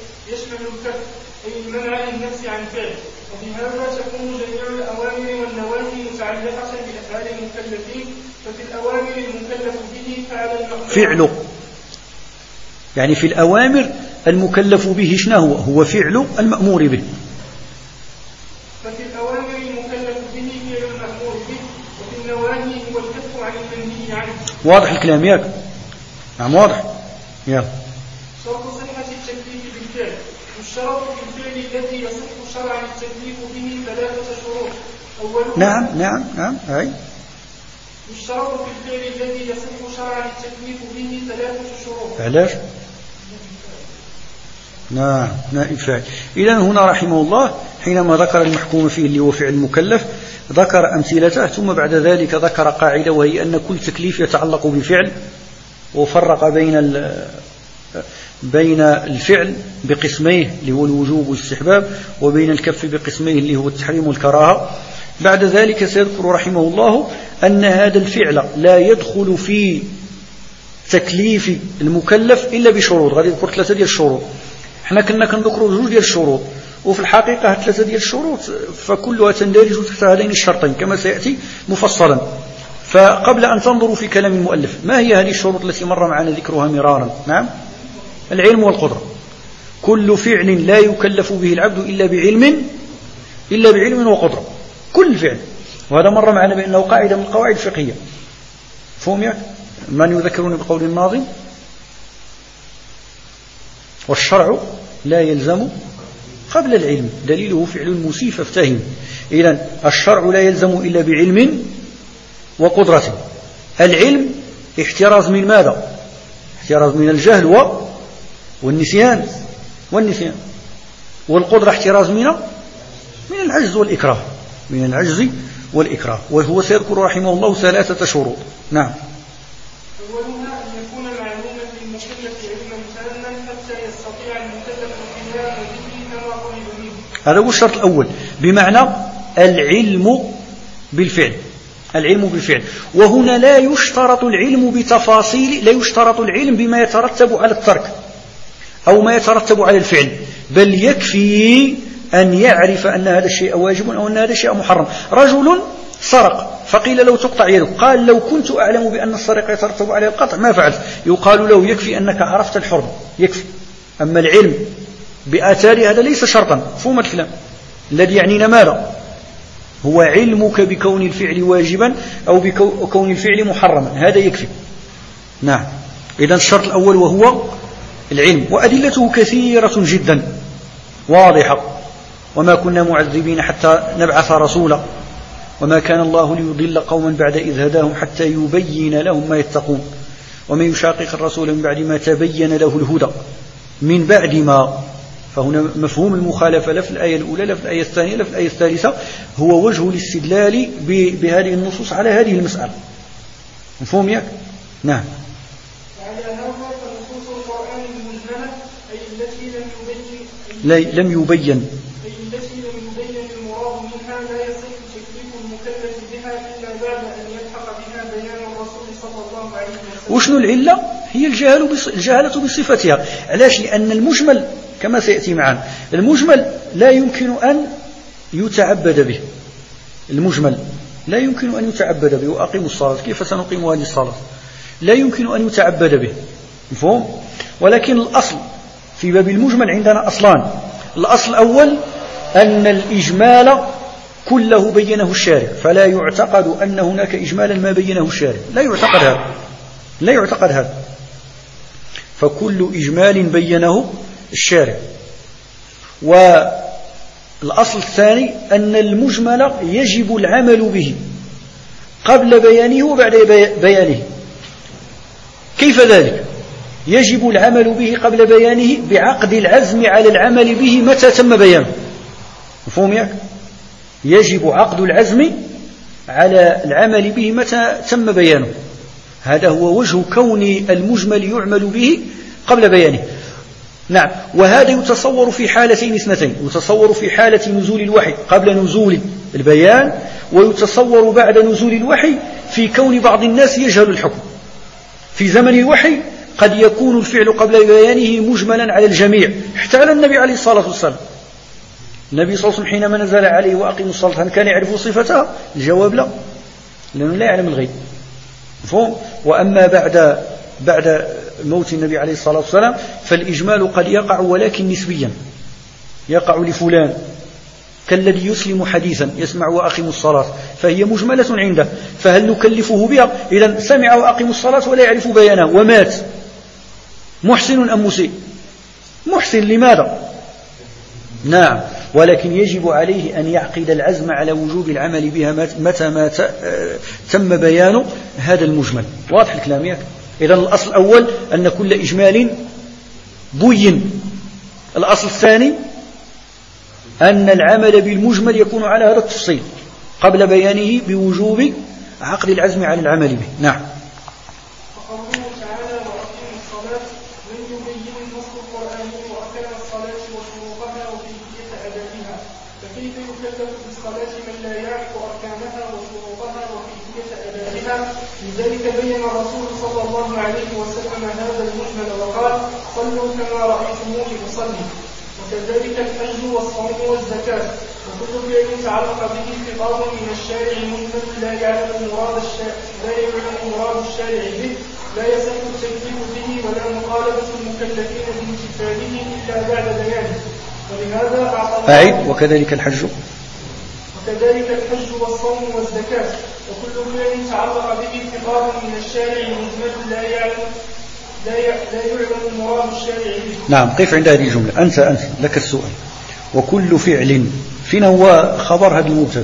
أي المنع النفس عن فعل. وبهذا تكون جميع الأوامر والنواهي متعلقة بأفعال المكلفين، ففي الأوامر المكلف به فعل يعني في الأوامر المكلف به شنو هو فعل المأمور به. ففي الأوامر المكلف به فعل المأمور به، وفي النواهي هو الكف عن المنهي عنه. واضح الكلام ياك؟ نعم واضح. يلا. شرط صحة التكليف بالفعل. الشرط في الفعل الذي يصح شرعا التكليف به 3 شروط. أولها نعم أي. الشرط في الفعل الذي يصح شرعا التكليف به 3 شروط. علاش؟ نعم فعل. إذن هنا رحمه الله حينما ذكر المحكوم فيه اللي هو فعل المكلف ذكر أمثلته، ثم بعد ذلك ذكر قاعدة وهي أن كل تكليف يتعلق بفعل، وفرق بين الفعل بقسميه اللي هو الوجوب والاستحباب، وبين الكف بقسميه اللي هو التحريم والكراهة. بعد ذلك سيذكر رحمه الله أن هذا الفعل لا يدخل في تكليف المكلف إلا بشروط. غادي نذكر 3 ديال الشروط. احنا كنا كنذكروا 2 ديال الشروط، وفي الحقيقة 3 ديال الشروط فكلها تندرج تحت هذين الشرطين كما سيأتي مفصلا. فقبل أن تنظروا في كلام المؤلف ما هي هذه الشروط التي مر معنا ذكرها مرارا؟ نعم. العلم والقدرة. كل فعل لا يكلف به العبد إلا بعلم وقدرة، كل فعل. وهذا مر معنا بأنه قاعدة من القواعد الفقهية. فهم ياك؟ من يذكرون بقول الناظم والشرع لا يلزم قبل العلم دليله فعل المسيء فافتهم. إذن الشرع لا يلزم إلا بعلم وقدرة. العلم احتراز من ماذا؟ احتراز من الجهل والنسيان. والقدرة احتراز من العجز والإكراه. وهو سيذكر رحمه الله 3 شروط. نعم. أولها أن يكون معلوما للمكلف علما تاما حتى يستطيع المكلف القيام به كما طلب منه. هذا هو الشرط الأول، بمعنى العلم بالفعل. وهنا لا يشترط العلم بتفاصيل، لا يشترط العلم بما يترتب على الترك أو ما يترتب على الفعل، بل يكفي أن يعرف أن هذا الشيء واجب أو أن هذا الشيء محرم. رجل سرق فقيل له تقطع يده، قال لو كنت أعلم بأن السرقة يترتب عليه القطع ما فعلت. يقال له يكفي أنك عرفت الحرم، يكفي. أما العلم بآثار هذا ليس شرطا. فهم الكلام الذي يعنينا ماذا؟ هو علمك بكون الفعل واجبا أو بكون الفعل محرما، هذا يكفي. نعم. إذن الشرط الأول وهو العلم، وأدلته كثيرة جدا واضحة. وما كنا معذبين حتى نبعث رسولا وما كان الله ليضل قوما بعد إذ هداهم حتى يبين لهم ما يتقون ومن يشاقق الرسول من بعد ما تبين له الهدى من بعد ما. فهنا مفهوم المخالفة لا في الآية الأولى لا في الآية الثانية لا في الآية الثالثة، هو وجه الاستدلال بهذه النصوص على هذه المسألة. مفهوم ياك؟ نعم. وعلى هذا فنصوص القرآن المجملة أي التي لم يبين المراد منها لا يصح تكليف المكلف بها إلا بعد أن يلحق بها بيان الرسول صلى الله عليه وسلم. وشنو العلة؟ هي الجهالة بصفتها. علاش؟ لأن المجمل كما سيأتي معنا المجمل لا يمكن أن يتعبد به. وأقيموا الصلاة، كيف سنقيم هذه الصلاة؟ لا يمكن أن يتعبد به. مفهوم؟ ولكن الأصل في باب المجمل عندنا أصلان. الأصل الأول أن الإجمال كله بينه الشارع، فلا يعتقد أن هناك إجمالا ما بينه الشارع، لا يعتقد هذا. فكل إجمال بينه الشارع. والأصل الثاني أن المجمل يجب العمل به قبل بيانه وبعد بيانه. كيف ذلك؟ يجب العمل به قبل بيانه بعقد العزم على العمل به متى تم بيانه. مفهوم ياك؟ يجب عقد العزم على العمل به متى تم بيانه. هذا هو وجه كون المجمل يعمل به قبل بيانه. نعم. وهذا يتصور في حالتين اثنتين، يتصور في حالة نزول الوحي قبل نزول البيان، ويتصور بعد نزول الوحي في كون بعض الناس يجهل الحكم. في زمن الوحي قد يكون الفعل قبل بيانه مجملا على الجميع حتى على النبي عليه الصلاة والسلام. النبي صلى الله عليه وسلم حينما نزل عليه وأقيموا الصلاة هل كان يعرف صفتها؟ الجواب لا، لأنه لا يعلم الغيب. مفهوم؟ وأما بعد موت النبي عليه الصلاة والسلام فالإجمال قد يقع ولكن نسبيا، يقع لفلان كالذي يسلم حديثا يسمع وأقيموا الصلاة فهي مجملة عنده، فهل نكلفه بها؟ إذا سمع وأقيموا الصلاة ولا يعرف بيانه ومات، محسن أم مسيء؟ محسن. لماذا؟ نعم. ولكن يجب عليه أن يعقد العزم على وجوب العمل بها متى ما تم بيان هذا المجمل. واضح الكلام ياك؟ إذا الأصل الأول أن كل إجمال بين. الأصل الثاني أن العمل بالمجمل يكون على هذا التفصيل قبل بيانه بوجوب عقد العزم على العمل به. نعم. وقوله تعالى وأقيموا الصلاة لم يبين النص القرآني وأركان الصلاة وشروطها وكيفية أدائها، فكيف يكلف بالصلاة من لا يعرف أركانها وشروطها وكيفية أدائها؟ لذلك بين الرسول صلى الله عليه وسلم هذا المجمل وقال صلوا كما رأيتموني أصلي. وكذلك الحج والصوم والزكاة، وكل فعل تعلق به خطاب من الشارع مجمل لا يعلم مراد الشارع به، لا يصح التكليف به ولا مطالبة المكلفين بامتثاله إلا بعد بيانه. ولهذا أعطى وكذلك الحج والصوم والزكاة، وكل فعل تعلق به خطاب من الشارع مجمل لا يعلم مراد الشارع به. نعم. قف عند هذه الجملة. أنت لك السؤال. وكل فعل فينا هو خبر هذا المبتدأ.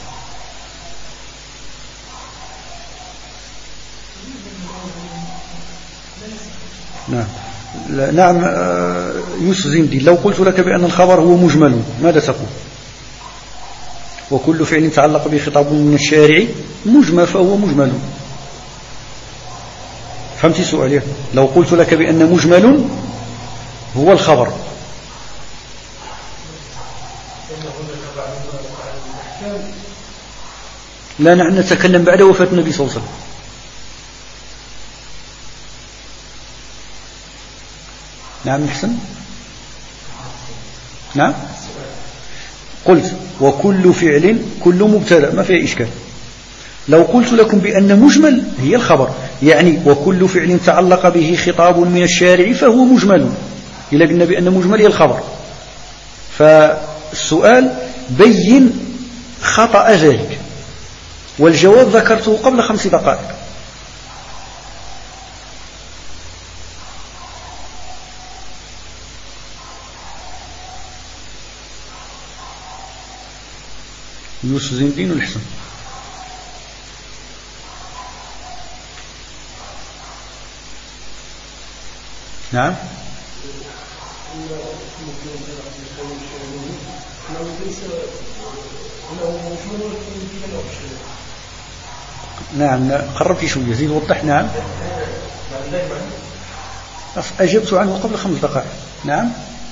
نعم. يوسف زندي لو قلت لك بأن الخبر هو مجمل ماذا تقول؟ وكل فعل تعلق به خطاب من الشارع مجمل فهو مجمل. فهمت سؤالي؟ لو قلت لك بأن مجمل هو الخبر لا نحن نتكلم بعد وفاة النبي صلى الله عليه وسلم. نعم محسن. نعم. قلت وكل فعل كل مبتدأ ما فيه إشكال. لو قلت لكم بأن مجمل هي الخبر يعني وكل فعل تعلق به خطاب من الشارع فهو مجمل، إلا قلنا بأن مجمل هي الخبر، فالسؤال بين خطأ ذلك، والجواب ذكرته قبل 5 دقائق. يوسف زين الدين والحسن. نعم. نعم قربت شوية زيد وضح. نعم أجبت عنه قبل 5 دقائق. نعم.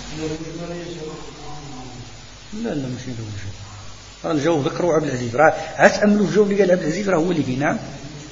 لا مش هذا الجواب ذكروا عبد العزيز، تأملوا في الجواب اللي قال عبد العزيز راه هو اللي فيه. نعم.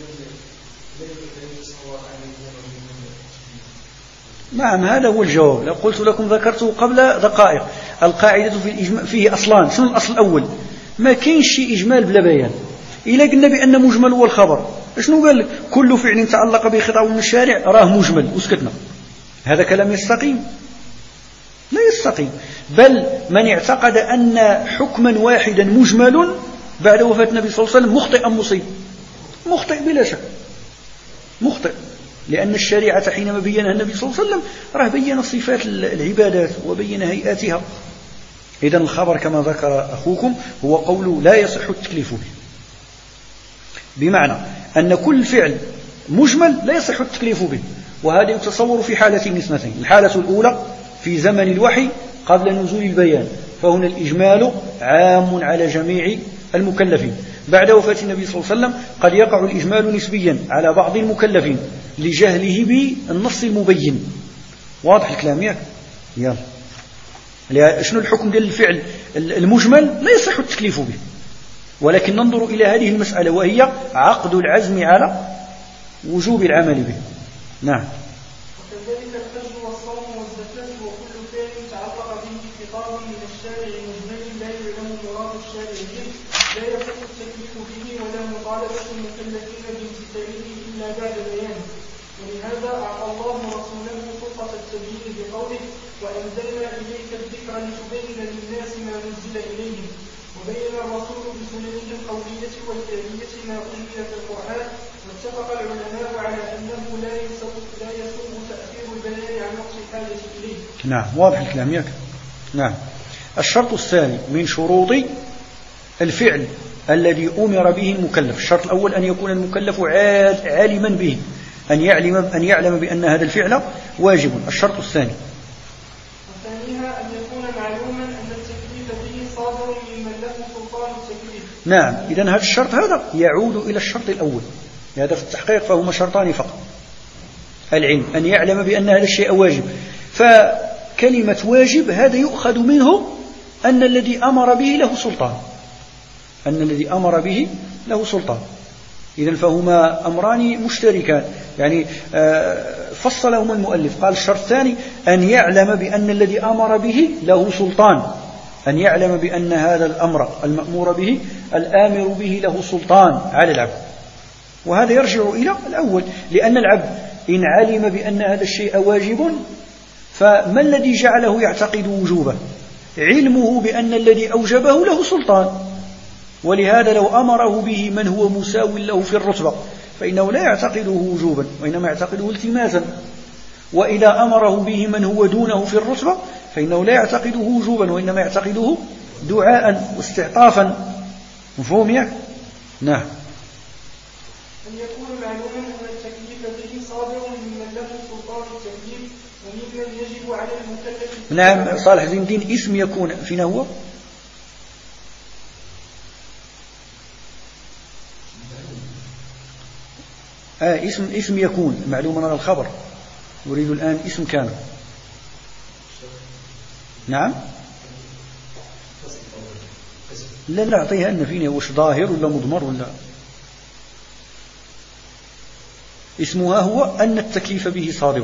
نعم هذا هو الجواب. لو قلت لكم ذكرته قبل دقائق. القاعدة في الإجمال فيه أصلان. شنو الأصل الأول؟ ما كاينش شي إجمال بلا بيان. إلا قلنا بأن مجمل هو الخبر شنو قال لك؟ كل فعل تعلق به خطاب من الشارع راه مجمل وسكتنا. هذا كلام يستقيم؟ لا يستقيم. بل من اعتقد أن حكما واحدا مجمل بعد وفاة النبي صلى الله عليه وسلم مخطئ أم مصيب؟ مخطئ بلا شك، مخطئ. لأن الشريعة حينما بينها النبي صلى الله عليه وسلم راه بين صفات العبادات وبين هيئاتها. إذن الخبر كما ذكر أخوكم هو قول لا يصح التكليف به، بمعنى أن كل فعل مجمل لا يصح التكليف به، وهذا يتصور في حالتين اثنتين. الحالة الأولى في زمن الوحي قبل نزول البيان، فهنا الإجمال عام على جميع المكلفين. بعد وفاة النبي صلى الله عليه وسلم قد يقع الإجمال نسبيا على بعض المكلفين لجهله بالنص المبين. واضح الكلام ياك؟ يلا شنو الحكم ديال الفعل المجمل؟ لا يصح التكليف به، ولكن ننظر إلى هذه المسألة وهي عقد العزم على وجوب العمل به. نعم. وكذلك الحج والصوم والزكاة وكل فعل تعلق به خطاب من الشارع مجمل لا يعلم مراد الشارع به لا يصح التكليف به ولا مطالبة المكلفين بامتثاله إلا بعد بيان. ولهذا أعطى الله رسوله سلطة التبيين بقوله وأنزلنا إليك الذكر لتبين للناس ما نزل إليهم. وبين الرسول بسننه القولية والفعلية ما أنزل في القرآن. واتفق العلماء على أنه لا يسوغ تأخير البيان عن وقت الحاجة إليه. نعم واضح الكلام ياك؟ نعم. الشرط الثاني من شروط الفعل الذي أمر به المكلف، الشرط الأول أن يكون المكلف عالما به، أن يعلم بأن هذا الفعل واجب. الشرط الثاني وثانيها أن يكون معلوما أن التكليف به صادر ممن له سلطان التكليف. نعم. إذن هذا الشرط هذا يعود إلى الشرط الأول، هذا في التحقيق فهما شرطان فقط. العلم أن يعلم بأن هذا الشيء واجب، فكلمة واجب هذا يؤخذ منه أن الذي أمر به له سلطان، أن الذي أمر به له سلطان. إذن فهما أمران مشتركان، يعني فصلهما المؤلف. قال الشرط الثاني أن يعلم بأن الذي أمر به له سلطان، أن يعلم بأن هذا الأمر المأمور به الآمر به له سلطان على العبد. وهذا يرجع إلى الأول، لأن العبد إن علم بأن هذا الشيء واجب فما الذي جعله يعتقد وجوبه؟ علمه بأن الذي أوجبه له سلطان. ولهذا لو أمره به من هو مساو له في الرتبة فإنه لا يعتقده وجوبا وإنما يعتقده التماسا، وإذا أمره به من هو دونه في الرتبة فإنه لا يعتقده وجوبا وإنما يعتقده دعاء واستعطافا. مفهوم ياك؟ نعم. أن يكون معلوما أن التكليف به صادر ممن له سلطان التكليف وممن يجب على المكلف. نعم. صالح زين الدين اسم يكون فينا هو اسم يكون معلوما على الخبر. أريد الآن اسم كان. نعم. لا أعطيها لنا فينا وش ظاهر ولا مضمر ولا. اسمها هو أن التكليف به صادر،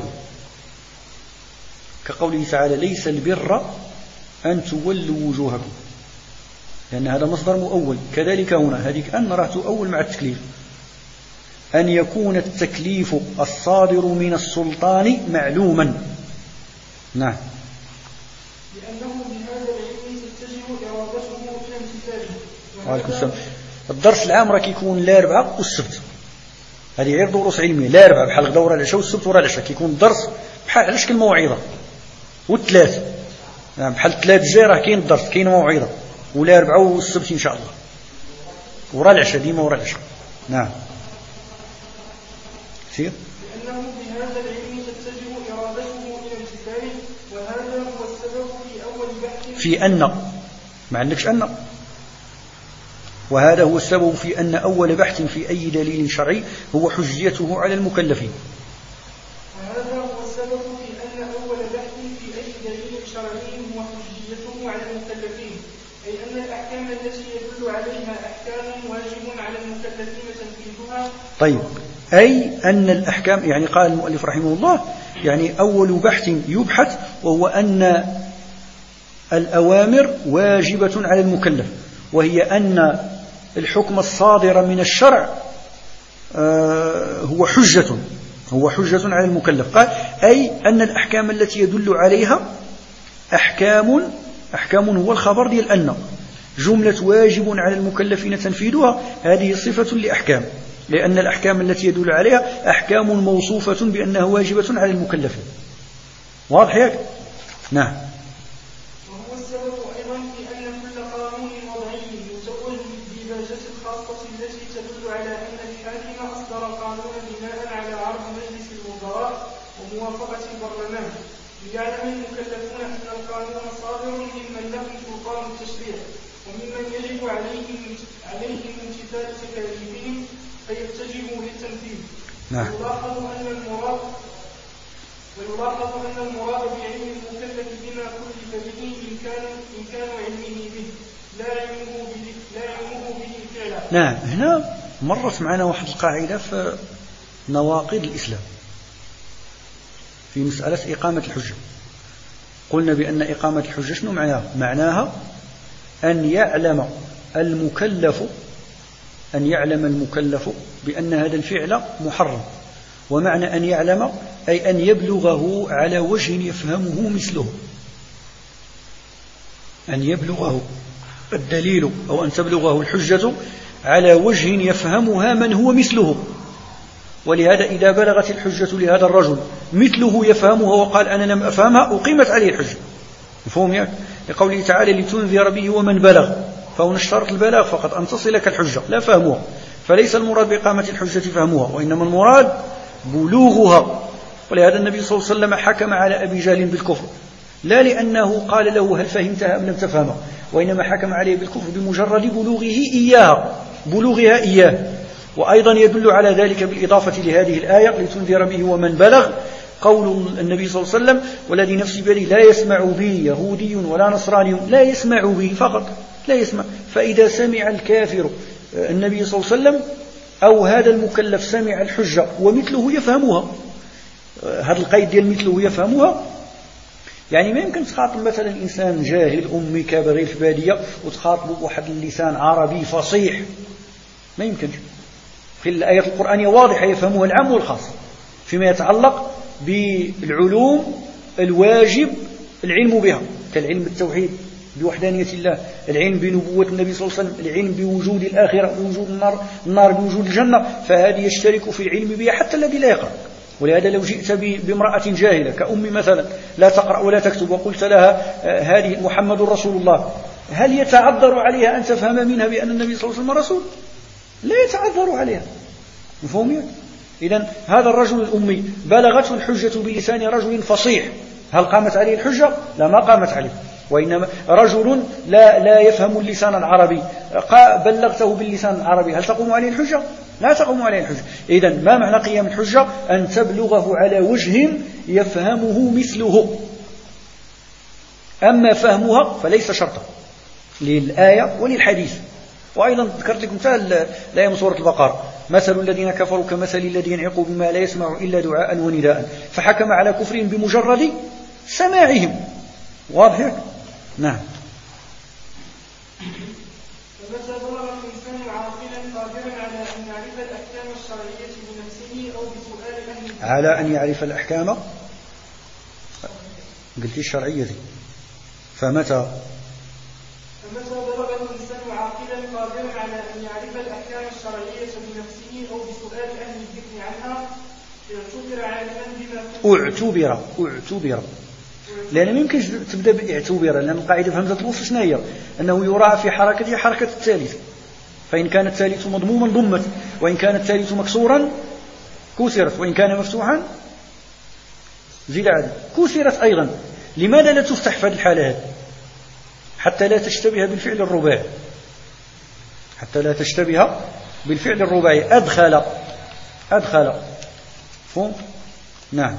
كقوله تعالى ليس البر أن تولوا وجوهكم، لأن هذا مصدر مؤول. كذلك هنا هذيك أن راه تؤول مع التكليف. أن يكون التكليف الصادر من السلطان معلوما. نعم. لأنه بهذا العلم تتجه إرادته إلى امتثاله. وعليكم السلام. الدرس العام راه كيكون الأربعاء والسبت، هذه غير دروس علمية. الأربعاء بحال غدا ورا العشاء، والسبت ورا العشاء كيكون الدرس بحال على شكل موعظة. والثلاث يعني بحال الثلاث جاي راه كاين الدرس كاين موعظة، والأربعاء والسبت إن شاء الله ورا العشاء ديما ورا العشاء. نعم. سير. لأنه بهذا العلم تتجه إرادته إلى امتثاله، وهذا هو السبب في أول بحث في أن ما عندكش أن، وهذا هو السبب في أن أول بحث في أي دليل شرعي هو حجيته على المكلفين. وهذا هو السبب في أن أول بحث في أي دليل شرعي هو حجيته على المكلفين، أي أن الأحكام التي يدل عليها أحكام واجب على المكلفين تنفيذها. طيب، أي أن الأحكام، يعني قال المؤلف رحمه الله يعني أول بحث يبحث وهو أن الأوامر واجبة على المكلف، وهي أن الحكم الصادر من الشرع هو حجة على المكلف. قال أي أن الأحكام التي يدل عليها أحكام هو الخبر ديال أن جملة واجب على المكلفين تنفيذها، هذه صفة لأحكام، لأن الأحكام التي يدل عليها أحكام موصوفة بأنها واجبة على المكلفين. واضح هيك؟ نعم. وهو السبب أيضا في أن كل قانون وضعي يتوج بالديباجة الخاصة التي تدل على أن الحاكم أصدر قانونا بناء على عرض مجلس الوزراء وموافقة البرلمان، ليعلم المكلفون أن القانون صادر ممن له سلطان التشريع وممن يجب عليهم امتثال تكاليفهم فيتجهوا للتنفيذ. نعم. ويلاحظ أن المراد بعلم المكلف بما كلف به إمكان علمه به لا علمه به فعلا. نعم. هنا مرت معنا واحد القاعدة في نواقض الإسلام في مسألة إقامة الحجة. قلنا بأن إقامة الحجة شنو معناها أن يعلم المكلف بأن هذا الفعل محرم. ومعنى أن يعلم أي أن يبلغه على وجه يفهمه مثله، أن يبلغه الدليل أو أن تبلغه الحجة على وجه يفهمها من هو مثله. ولهذا إذا بلغت الحجة لهذا الرجل مثله يفهمها وقال أنا لم أفهمها أقيمت عليه الحجة. مفهوم يعني؟ لقوله تعالى لتنذر به ومن بلغ، فهو نشترط البلاغ فقط أن تصلك الحجة لا فهمها. فليس المراد بإقامة الحجة فهمها، وإنما المراد بلوغها. ولهذا النبي صلى الله عليه وسلم حكم على أبي جهل بالكفر لا لأنه قال له هل فهمتها أم لم تفهمها، وإنما حكم عليه بالكفر بمجرد بلوغها إياه. وأيضا يدل على ذلك بالإضافة لهذه الآية لتنذر به ومن بلغ قول النبي صلى الله عليه وسلم والذي نفسي بيده لا يسمع بي يهودي ولا نصراني، لا يسمع به فقط، لا يسمع. فإذا سمع الكافر النبي صلى الله عليه وسلم أو هذا المكلف سمع الحجة ومثله يفهمها، هذا القيد ديال مثله يفهمها، يعني ما يمكن تخاطب مثلا إنسان جاهل أمي كابغي في البادية وتخاطبه بواحد اللسان عربي فصيح، ما يمكن. في الآيات القرآنية واضحة يفهمها العام والخاص فيما يتعلق بالعلوم الواجب العلم بها، كالعلم بالتوحيد بوحدانية الله، العلم بنبوة النبي صلى الله عليه وسلم، العلم بوجود الآخرة، بوجود النار بوجود الجنة، فهذه يشترك في العلم بها حتى الذي لا يقرأ. ولهذا لو جئت بامرأة جاهلة كأمي مثلا لا تقرأ ولا تكتب وقلت لها هذه محمد رسول الله، هل يتعذر عليها أن تفهم منها بأن النبي صلى الله عليه وسلم رسول؟ لا يتعذر عليها. مفهوم؟ إذن هذا الرجل الأمي بلغته الحجة بلسان رجل فصيح، هل قامت عليه الحجة؟ لا، ما قامت عليه. وإنما رجل لا يفهم اللسان العربي بلغته باللسان العربي، هل تقوم عليه الحجة؟ لا تقوم عليه الحجة. إذن ما معنى قيام الحجة؟ أن تبلغه على وجه يفهمه مثله. أما فهمها فليس شرطا للآية وللحديث. وأيضا ذكرت لكم مثال الآية من سورة البقرة مثل الذين كفروا كمثل الذي ينعق بما لا يسمع إلا دعاء ونداء فحكم على كفرهم بمجرد سماعهم. واضح؟ نعم. فمتى بلغ الإنسان عاقلا قادرا على أن يعرف الأحكام الشرعية بنفسه أو بسؤال أهل على أن يعرف الأحكام قلت الشرعية فمتى بلغ الإنسان عاقلا قادرا على أن يعرف الأحكام الشرعية بنفسه أو بسؤال أهل الذكر عنها اعتبر عالما بما اعتبر لأن ما يمكنش تبدأ باعتبر، لأن القاعدة في همزة الوصل شنو هي؟ أنه يراعى في حركته حركة الثالث، فإن كان الثالث مضموما ضمت، وإن كان الثالث مكسورا كسرت، وإن كان مفتوحا زيد عدد كسرت أيضا. لماذا لا تفتح في هذه الحالة هذه؟ حتى لا تشتبه بالفعل الرباعي. أدخل فهم؟ نعم.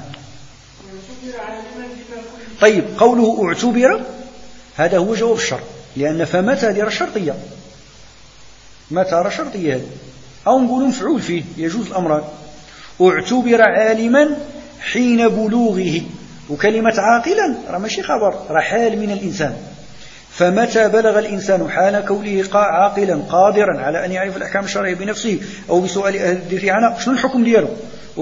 طيب قوله اعتبر هذا هو جواب الشرط، لأن فمتى دير شرطية، متى شرطية هذه، أو نقول مفعول فيه، يجوز الأمران. اعتبر عالما حين بلوغه، وكلمة عاقلا راه ماشي خبر، راه حال من الإنسان. فمتى بلغ الإنسان حال كونه عاقلا قادرا على أن يعرف الأحكام الشرعية بنفسه أو بسؤال أهل الذكر عنها، شنو الحكم دياله؟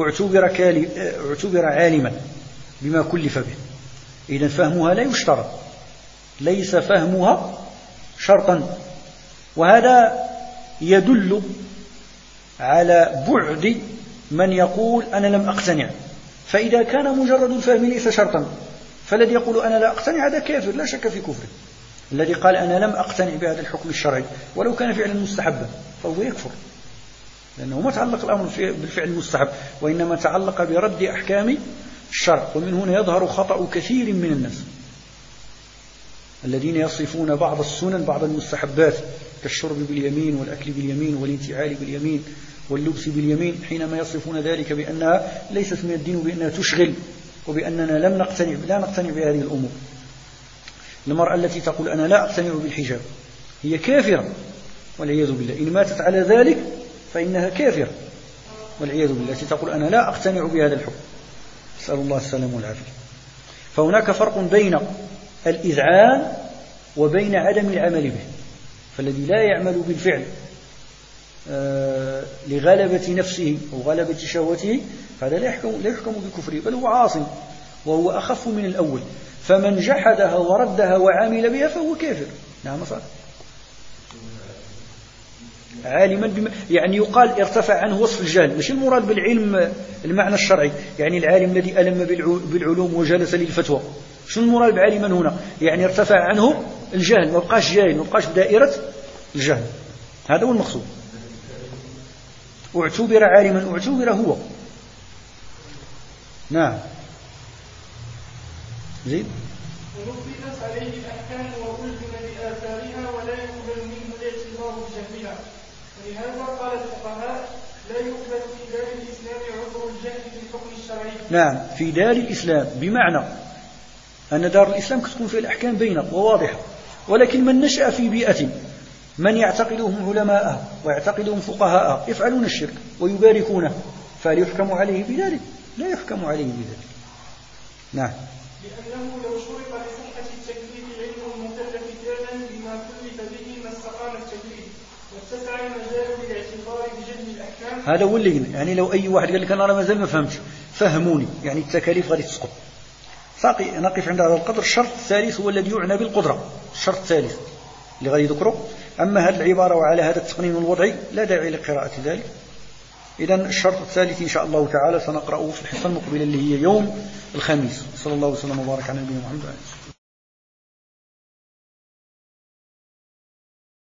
اعتبر عالما بما كلف به. إذن فهمها لا يشترط، ليس فهمها شرطا. وهذا يدل على بعد من يقول أنا لم أقتنع. فإذا كان مجرد الفهم ليس شرطا، فالذي يقول أنا لا أقتنع هذا كافر لا شك في كفره. الذي قال أنا لم أقتنع بهذا الحكم الشرعي ولو كان فعلا مستحبا فهو يكفر، لأنه ما تعلق الأمر بالفعل المستحب، وإنما تعلق برد أحكام الشرع. ومن هنا يظهر خطأ كثير من الناس الذين يصفون بعض السنن بعض المستحبات كالشرب باليمين والأكل باليمين والانتعال باليمين واللبس باليمين، حينما يصفون ذلك بأنها ليست من الدين وبأنها تشغل وبأننا لا نقتنع بهذه الأمور. المرأة التي تقول أنا لا أقتنع بالحجاب هي كافرة والعياذ بالله، إن ماتت على ذلك فإنها كافرة والعياذ بالله، التي تقول أنا لا أقتنع بهذا الحكم. نسأل الله السلامة والعافية. فهناك فرق بين الإذعان وبين عدم العمل به. فالذي لا يعمل بالفعل لغلبة نفسه أو غلبة شهوته فهذا لا يحكم بكفره، بل هو عاصٍ وهو أخف من الأول. فمن جحدها وردها وعمل بها فهو كافر. نعم صح. عالما بما يعني يقال ارتفع عنه وصف الجهل، مش المراد بالعلم المعنى الشرعي، يعني العالم الذي ألم بالعلوم وجلس للفتوى. شنو المراد بعالما هنا؟ يعني ارتفع عنه الجهل، ما بقاش جاهل، ما بقاش بدائرة الجهل، هذا هو المقصود. اعتبر عالما، اعتبر هو. نعم زيد. ونفذت عليه الأحكام وألزم بآثارها ولا يقبل منه الاعتبار بجهلها. ولهذا قال الفقهاء لا يقبل في دار الإسلام عذر الجهل بالحكم الشرعي. نعم في دار الإسلام، بمعنى أن دار الإسلام تكون فيها الأحكام بينة وواضحة، ولكن من نشأ في بيئة من يعتقدهم علماء ويعتقدهم فقهاء يفعلون الشرك ويباركونه، فهل يحكم عليه بذلك؟ لا يحكم عليه بذلك. نعم. لأنه لو شرط لصحة التكليف علم المكلف فعلا بما كلف به ما استقام التكليف واتسع المجال للاعتبار بجهل الأحكام. هذا هو اللي يعني لو أي واحد قال لك أنا مازال ما فهمتش، فهموني، يعني التكاليف غادي تسقط. ساقي نقف عند هذا القدر. الشرط الثالث هو الذي يعنى بالقدرة، الشرط الثالث اللي غادي يذكره. أما هذه العبارة وعلى هذا التقنين الوضعي لا داعي لقراءة ذلك. إذن الشرط الثالث إن شاء الله تعالى سنقرأه في الحصة المقبلة اللي هي يوم الخميس. صلى الله وسلم وبارك على نبينا محمد.